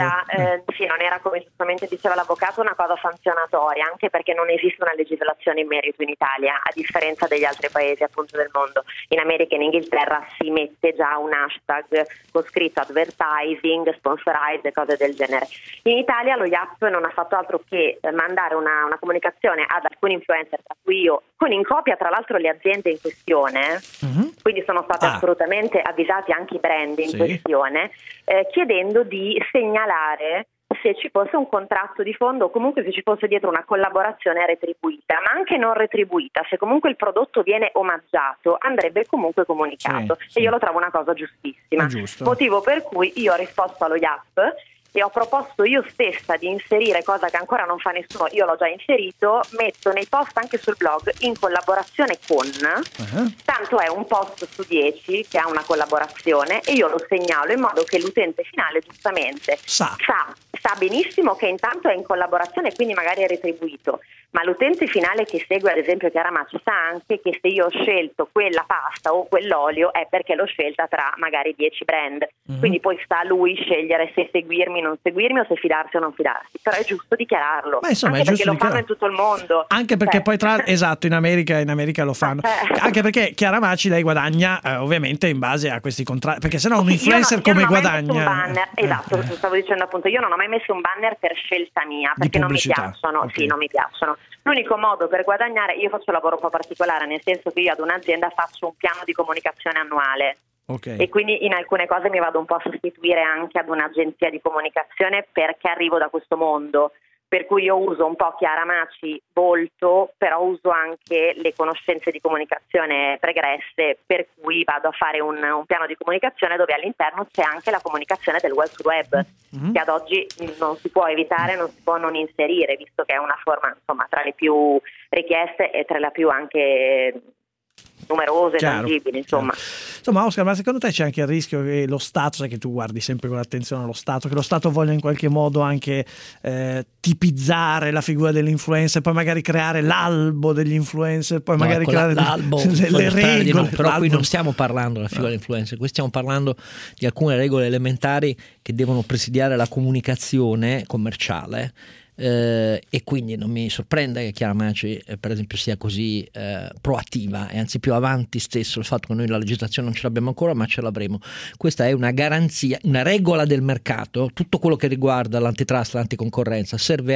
Non era, come giustamente diceva l'avvocato, una cosa sanzionatoria, anche perché non esiste una legislazione in merito in Italia, a differenza degli altri paesi appunto del mondo. In America e in Inghilterra si mette già un hashtag con scritto advertising, sponsorized e cose del genere. In Italia lo IAP non ha fatto altro che mandare una comunicazione ad alcuni influencer, tra cui io, con in copia tra l'altro le aziende in questione, quindi sono state assolutamente avvisati anche i brand in questione, chiedendo di segnalare se ci fosse un contratto di fondo o comunque se ci fosse dietro una collaborazione retribuita, ma anche non retribuita. Se comunque il prodotto viene omaggiato, andrebbe comunque comunicato. E io lo trovo una cosa giustissima. Motivo per cui io ho risposto allo IAP e ho proposto io stessa di inserire, cosa che ancora non fa nessuno, io l'ho già inserito, metto nei post anche sul blog in collaborazione con, tanto è un post su 10 che ha una collaborazione e io lo segnalo in modo che l'utente finale giustamente sa benissimo che intanto è in collaborazione e quindi magari è retribuito, ma l'utente finale che segue ad esempio Chiara Maci sa anche che se io ho scelto quella pasta o quell'olio è perché l'ho scelta tra magari 10 brand, quindi poi sta a lui scegliere se seguirmi, non seguirmi o se fidarsi o non fidarsi, però è giusto dichiararlo, anche perché lo fanno in tutto il mondo, anche perché poi esatto, in America lo fanno, anche perché Chiara Maci lei guadagna ovviamente in base a questi contratti, perché sennò un influencer come guadagna? Esatto, stavo dicendo appunto, io non ho mai messo un banner per scelta mia perché non mi piacciono, non mi piacciono. L'unico modo per guadagnare, io faccio un lavoro un po' particolare, nel senso che io ad un'azienda faccio un piano di comunicazione annuale. E quindi in alcune cose mi vado un po' a sostituire anche ad un'agenzia di comunicazione perché arrivo da questo mondo, per cui io uso un po' Chiara Maci volto, però uso anche le conoscenze di comunicazione pregresse, per cui vado a fare un piano di comunicazione dove all'interno c'è anche la comunicazione del web sul web, che ad oggi non si può evitare, non si può non inserire, visto che è una forma insomma tra le più richieste e tra le più anche numerose, tangibili, insomma. Insomma, Oscar, ma secondo te c'è anche il rischio che lo Stato, sai che tu guardi sempre con attenzione allo Stato, che lo Stato voglia in qualche modo anche tipizzare la figura dell'influencer, poi magari creare l'albo degli influencer, poi magari creare l'albo, le regole. Però qui non stiamo parlando della figura dell'influencer, qui stiamo parlando di alcune regole elementari che devono presidiare la comunicazione commerciale. E quindi non mi sorprende che Chiara Maci per esempio sia così proattiva e anzi più avanti stesso il fatto che noi la legislazione non ce l'abbiamo ancora, ma ce l'avremo. Questa è una garanzia, una regola del mercato. Tutto quello che riguarda l'antitrust, l'anticoncorrenza serve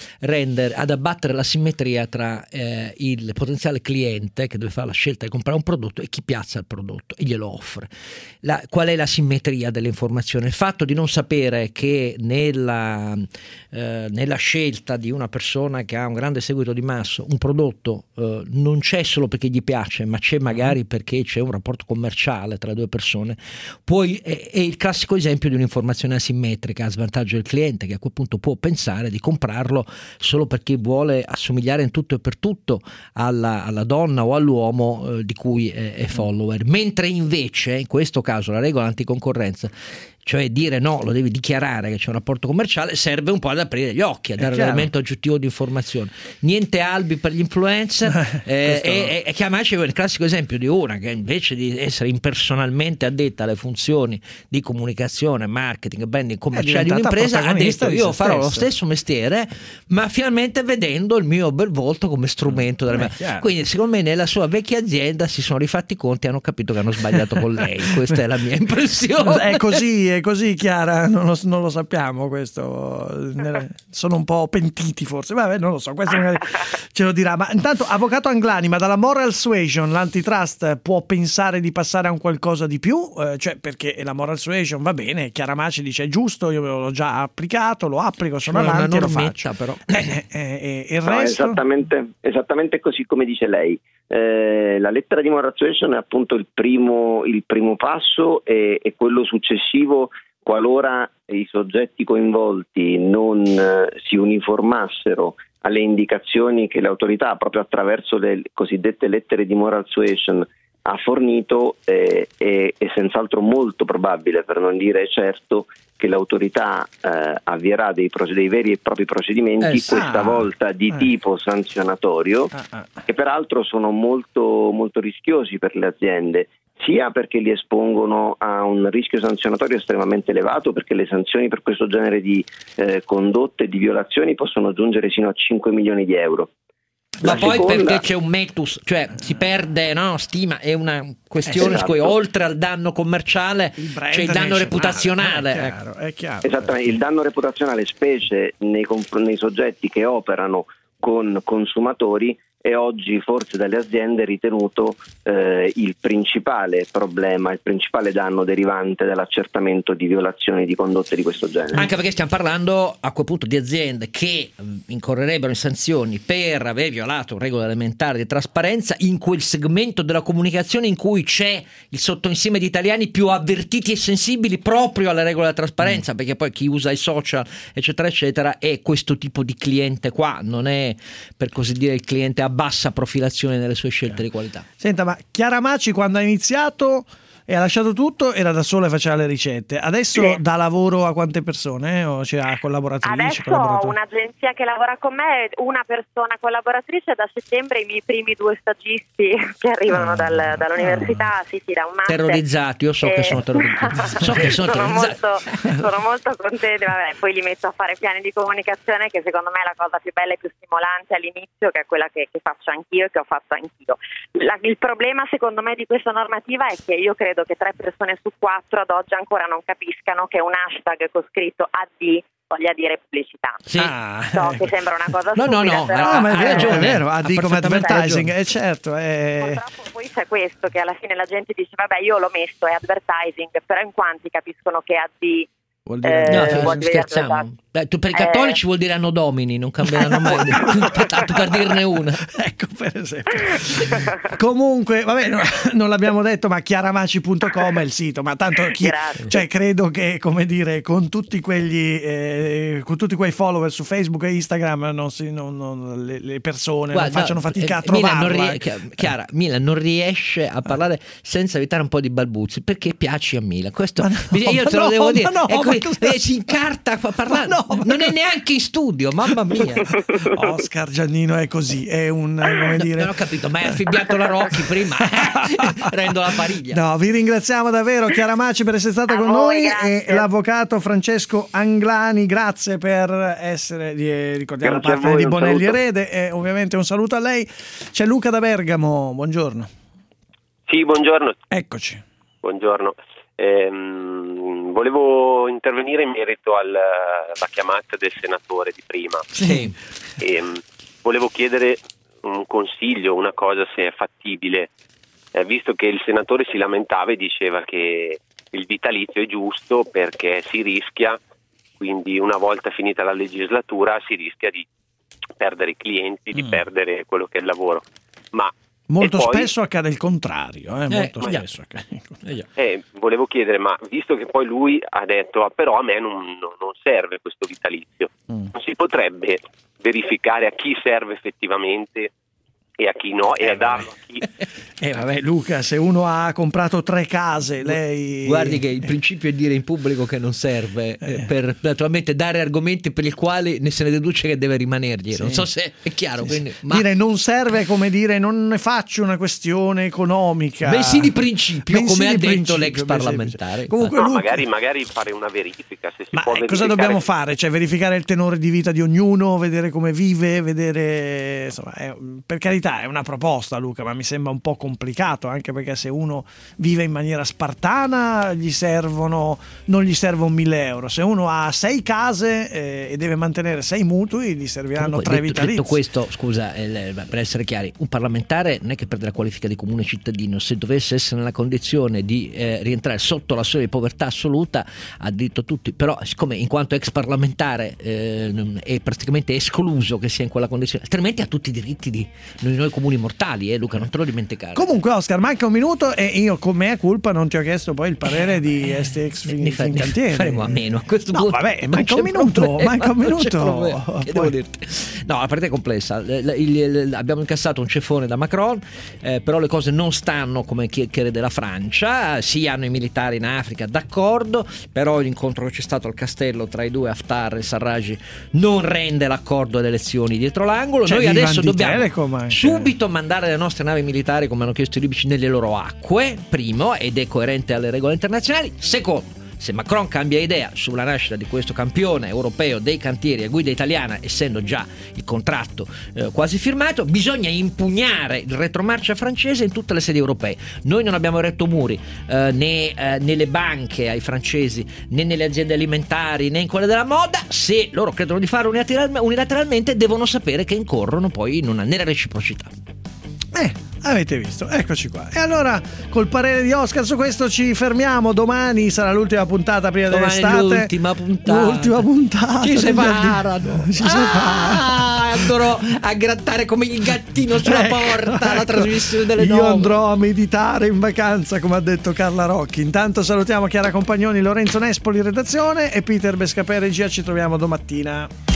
ad abbattere la simmetria tra il potenziale cliente che deve fare la scelta di comprare un prodotto e chi piazza il prodotto e glielo offre. Qual è la simmetria dell'informazione? Il fatto di non sapere che nella scelta di una persona che ha un grande seguito di massa un prodotto non c'è solo perché gli piace, ma c'è magari perché c'è un rapporto commerciale tra due persone, poi è il classico esempio di un'informazione asimmetrica a svantaggio del cliente, che a quel punto può pensare di comprarlo solo perché vuole assomigliare in tutto e per tutto alla donna o all'uomo di cui è follower, mentre invece in questo caso la regola anticoncorrenza, cioè dire no, lo devi dichiarare che c'è un rapporto commerciale, serve un po' ad aprire gli occhi, a dare un elemento aggiuntivo di informazione. Niente albi per gli influencer, e chiamarci il classico esempio di una che invece di essere impersonalmente addetta alle funzioni di comunicazione, marketing, branding commerciale di un'impresa, ha detto io farò lo stesso mestiere, ma finalmente vedendo il mio bel volto come strumento della mia. Quindi secondo me nella sua vecchia azienda si sono rifatti i conti e hanno capito che hanno sbagliato con lei. Questa è la mia impressione. È così, Chiara, non lo sappiamo questo, sono un po' pentiti forse, vabbè, non lo so, questo magari ce lo dirà. Ma intanto, avvocato Anglani, ma dalla moral suasion l'antitrust può pensare di passare a un qualcosa di più? Cioè, perché la moral suasion va bene, Chiara Maci dice è giusto, io l'ho già applicato, lo applico, sono avanti e lo faccio, però il resto? Esattamente così come dice lei. La lettera di moral suasion è appunto il primo passo, e quello successivo, qualora i soggetti coinvolti non si uniformassero alle indicazioni che l'autorità, proprio attraverso le cosiddette lettere di moral suasion, ha fornito, è senz'altro molto probabile, per non dire certo, che l'autorità avvierà dei veri e propri procedimenti, questa volta di tipo sanzionatorio, che peraltro sono molto, molto rischiosi per le aziende, sia perché li espongono a un rischio sanzionatorio estremamente elevato, perché le sanzioni per questo genere di condotte e di violazioni possono giungere sino a 5 milioni di euro. Ma poi perché c'è un metus, cioè si perde stima, è una questione su cui oltre al danno commerciale c'è il danno reputazionale. È chiaro. Esattamente, il danno reputazionale, specie nei soggetti che operano con consumatori, è oggi forse dalle aziende ritenuto il principale problema, il principale danno derivante dall'accertamento di violazioni di condotte di questo genere. Anche perché stiamo parlando a quel punto di aziende che incorrerebbero in sanzioni per aver violato un regola elementare di trasparenza in quel segmento della comunicazione in cui c'è il sottoinsieme di italiani più avvertiti e sensibili proprio alle regole della trasparenza, perché poi chi usa i social eccetera eccetera è questo tipo di cliente qua, non è per così dire il cliente a bassa profilazione nelle sue scelte di qualità. Senta, ma Chiara Maci quando ha iniziato e ha lasciato tutto era da sola e faceva le ricette, adesso dà lavoro a quante persone? O c'è collaboratrici? Adesso ho un'agenzia che lavora con me, una persona collaboratrice, da settembre i miei primi 2 stagisti che arrivano dall'università, da un master. Terrorizzati, io so che sono terrorizzati. Sono molto contenti, poi li metto a fare piani di comunicazione, che secondo me è la cosa più bella e più stimolante all'inizio, che è quella che faccio anch'io e che ho fatto anch'io. Il problema secondo me di questa normativa è che io credo che 3 persone su 4 ad oggi ancora non capiscano che un hashtag con scritto AD voglia dire pubblicità. Sì. So che sembra una cosa stupida, però ma è vero, AD come advertising, certo. Purtroppo poi c'è questo, che alla fine la gente dice vabbè io l'ho messo, è advertising, però in quanti capiscono che AD Vuol dire scherziamo. Tu per i cattolici vuol dire anno domini, non cambieranno mai. Tanto per dirne una. Ecco, per esempio. Comunque, vabbè, non l'abbiamo detto, ma chiaramaci.com è il sito, ma tanto cioè credo che, come dire, con tutti quei follower su Facebook e Instagram le persone non facciano fatica a trovarla. Chiara, Milan non riesce a parlare senza evitare un po' di balbuzi, perché piaci a Milan. Questo io te lo devo dire. Si incarta a parlare. Non è neanche in studio, mamma mia. Oscar Giannino è così, è un come dire. Non ho capito, ma hai affibbiato la Rocchi prima. Rendo la pariglia. No, vi ringraziamo davvero, Chiara Maci, per essere stata con noi, e l'avvocato Francesco Anglani, grazie per essere, ricordiamo, parte di Bonelli Erede, e ovviamente un saluto a lei. C'è Luca da Bergamo, buongiorno. Sì, buongiorno. Eccoci. Buongiorno. Volevo intervenire in merito alla chiamata del senatore di prima. Sì. Volevo chiedere un consiglio, una cosa, se è fattibile, visto che il senatore si lamentava e diceva che il vitalizio è giusto perché si rischia, quindi una volta finita la legislatura si rischia di perdere i clienti, di perdere quello che è il lavoro. Ma molto spesso accade il contrario, molto spesso accade. Volevo chiedere, ma visto che poi lui ha detto però a me non serve questo vitalizio, non si potrebbe verificare a chi serve effettivamente e a chi no, e a darlo a chi. Vabbè, Luca, se uno ha comprato 3 case, lei. Guardi che il principio è dire in pubblico che non serve, per naturalmente dare argomenti per i quali ne se ne deduce che deve rimanergli. Sì. Non so se è chiaro. Sì, quindi, ma dire non serve, come dire, non ne faccio una questione economica. Bensì di principio, come ha detto l'ex parlamentare. Comunque, no, magari fare una verifica. Se si può verificare. Cosa dobbiamo fare? Cioè, verificare il tenore di vita di ognuno, vedere come vive, vedere. Insomma, per carità, è una proposta, Luca, ma mi sembra un po' complicato, anche perché se uno vive in maniera spartana non gli servono 1.000 euro. Se uno ha 6 case e deve mantenere 6 mutui, gli serviranno 3 vitalizi. Detto questo, scusa, per essere chiari, un parlamentare non è che perde la qualifica di comune cittadino. Se dovesse essere nella condizione di rientrare sotto la soglia di povertà assoluta, ha diritto a tutti, però siccome in quanto ex parlamentare è praticamente escluso che sia in quella condizione, altrimenti ha tutti i diritti di noi comuni mortali, Luca, non te lo dimenticare. Comunque, Oscar, manca un minuto e io, con mea culpa, non ti ho chiesto poi il parere di STX Fincantieri. Faremo a meno a questo punto. Vabbè, manca un minuto. Che devo dirti? No, la partita è complessa. Abbiamo incassato un ceffone da Macron, però le cose non stanno come chiede la Francia. Sì, hanno i militari in Africa, d'accordo, però l'incontro che c'è stato al castello tra i due, Haftar e Sarraj, non rende l'accordo alle elezioni dietro l'angolo. Noi adesso dobbiamo subito mandare le nostre navi militari, come hanno chiesto i libici, nelle loro acque, primo, ed è coerente alle regole internazionali. Secondo, se Macron cambia idea sulla nascita di questo campione europeo dei cantieri a guida italiana, essendo già il contratto quasi firmato, bisogna impugnare il retromarcia francese in tutte le sedi europee. Noi non abbiamo eretto muri né nelle banche ai francesi, né nelle aziende alimentari, né in quelle della moda. Se loro credono di fare unilateralmente, devono sapere che incorrono poi nella reciprocità. Avete visto, eccoci qua. E allora, col parere di Oscar su questo ci fermiamo. Domani sarà l'ultima puntata prima dell'estate. L'ultima puntata. Ci separano. Andrò a grattare come il gattino sulla porta la trasmissione delle 9. Io andrò a meditare in vacanza, come ha detto Carla Rocchi. Intanto salutiamo Chiara Compagnoni, Lorenzo Nespoli, redazione, e Peter Bescapè, regia. Ci troviamo domattina.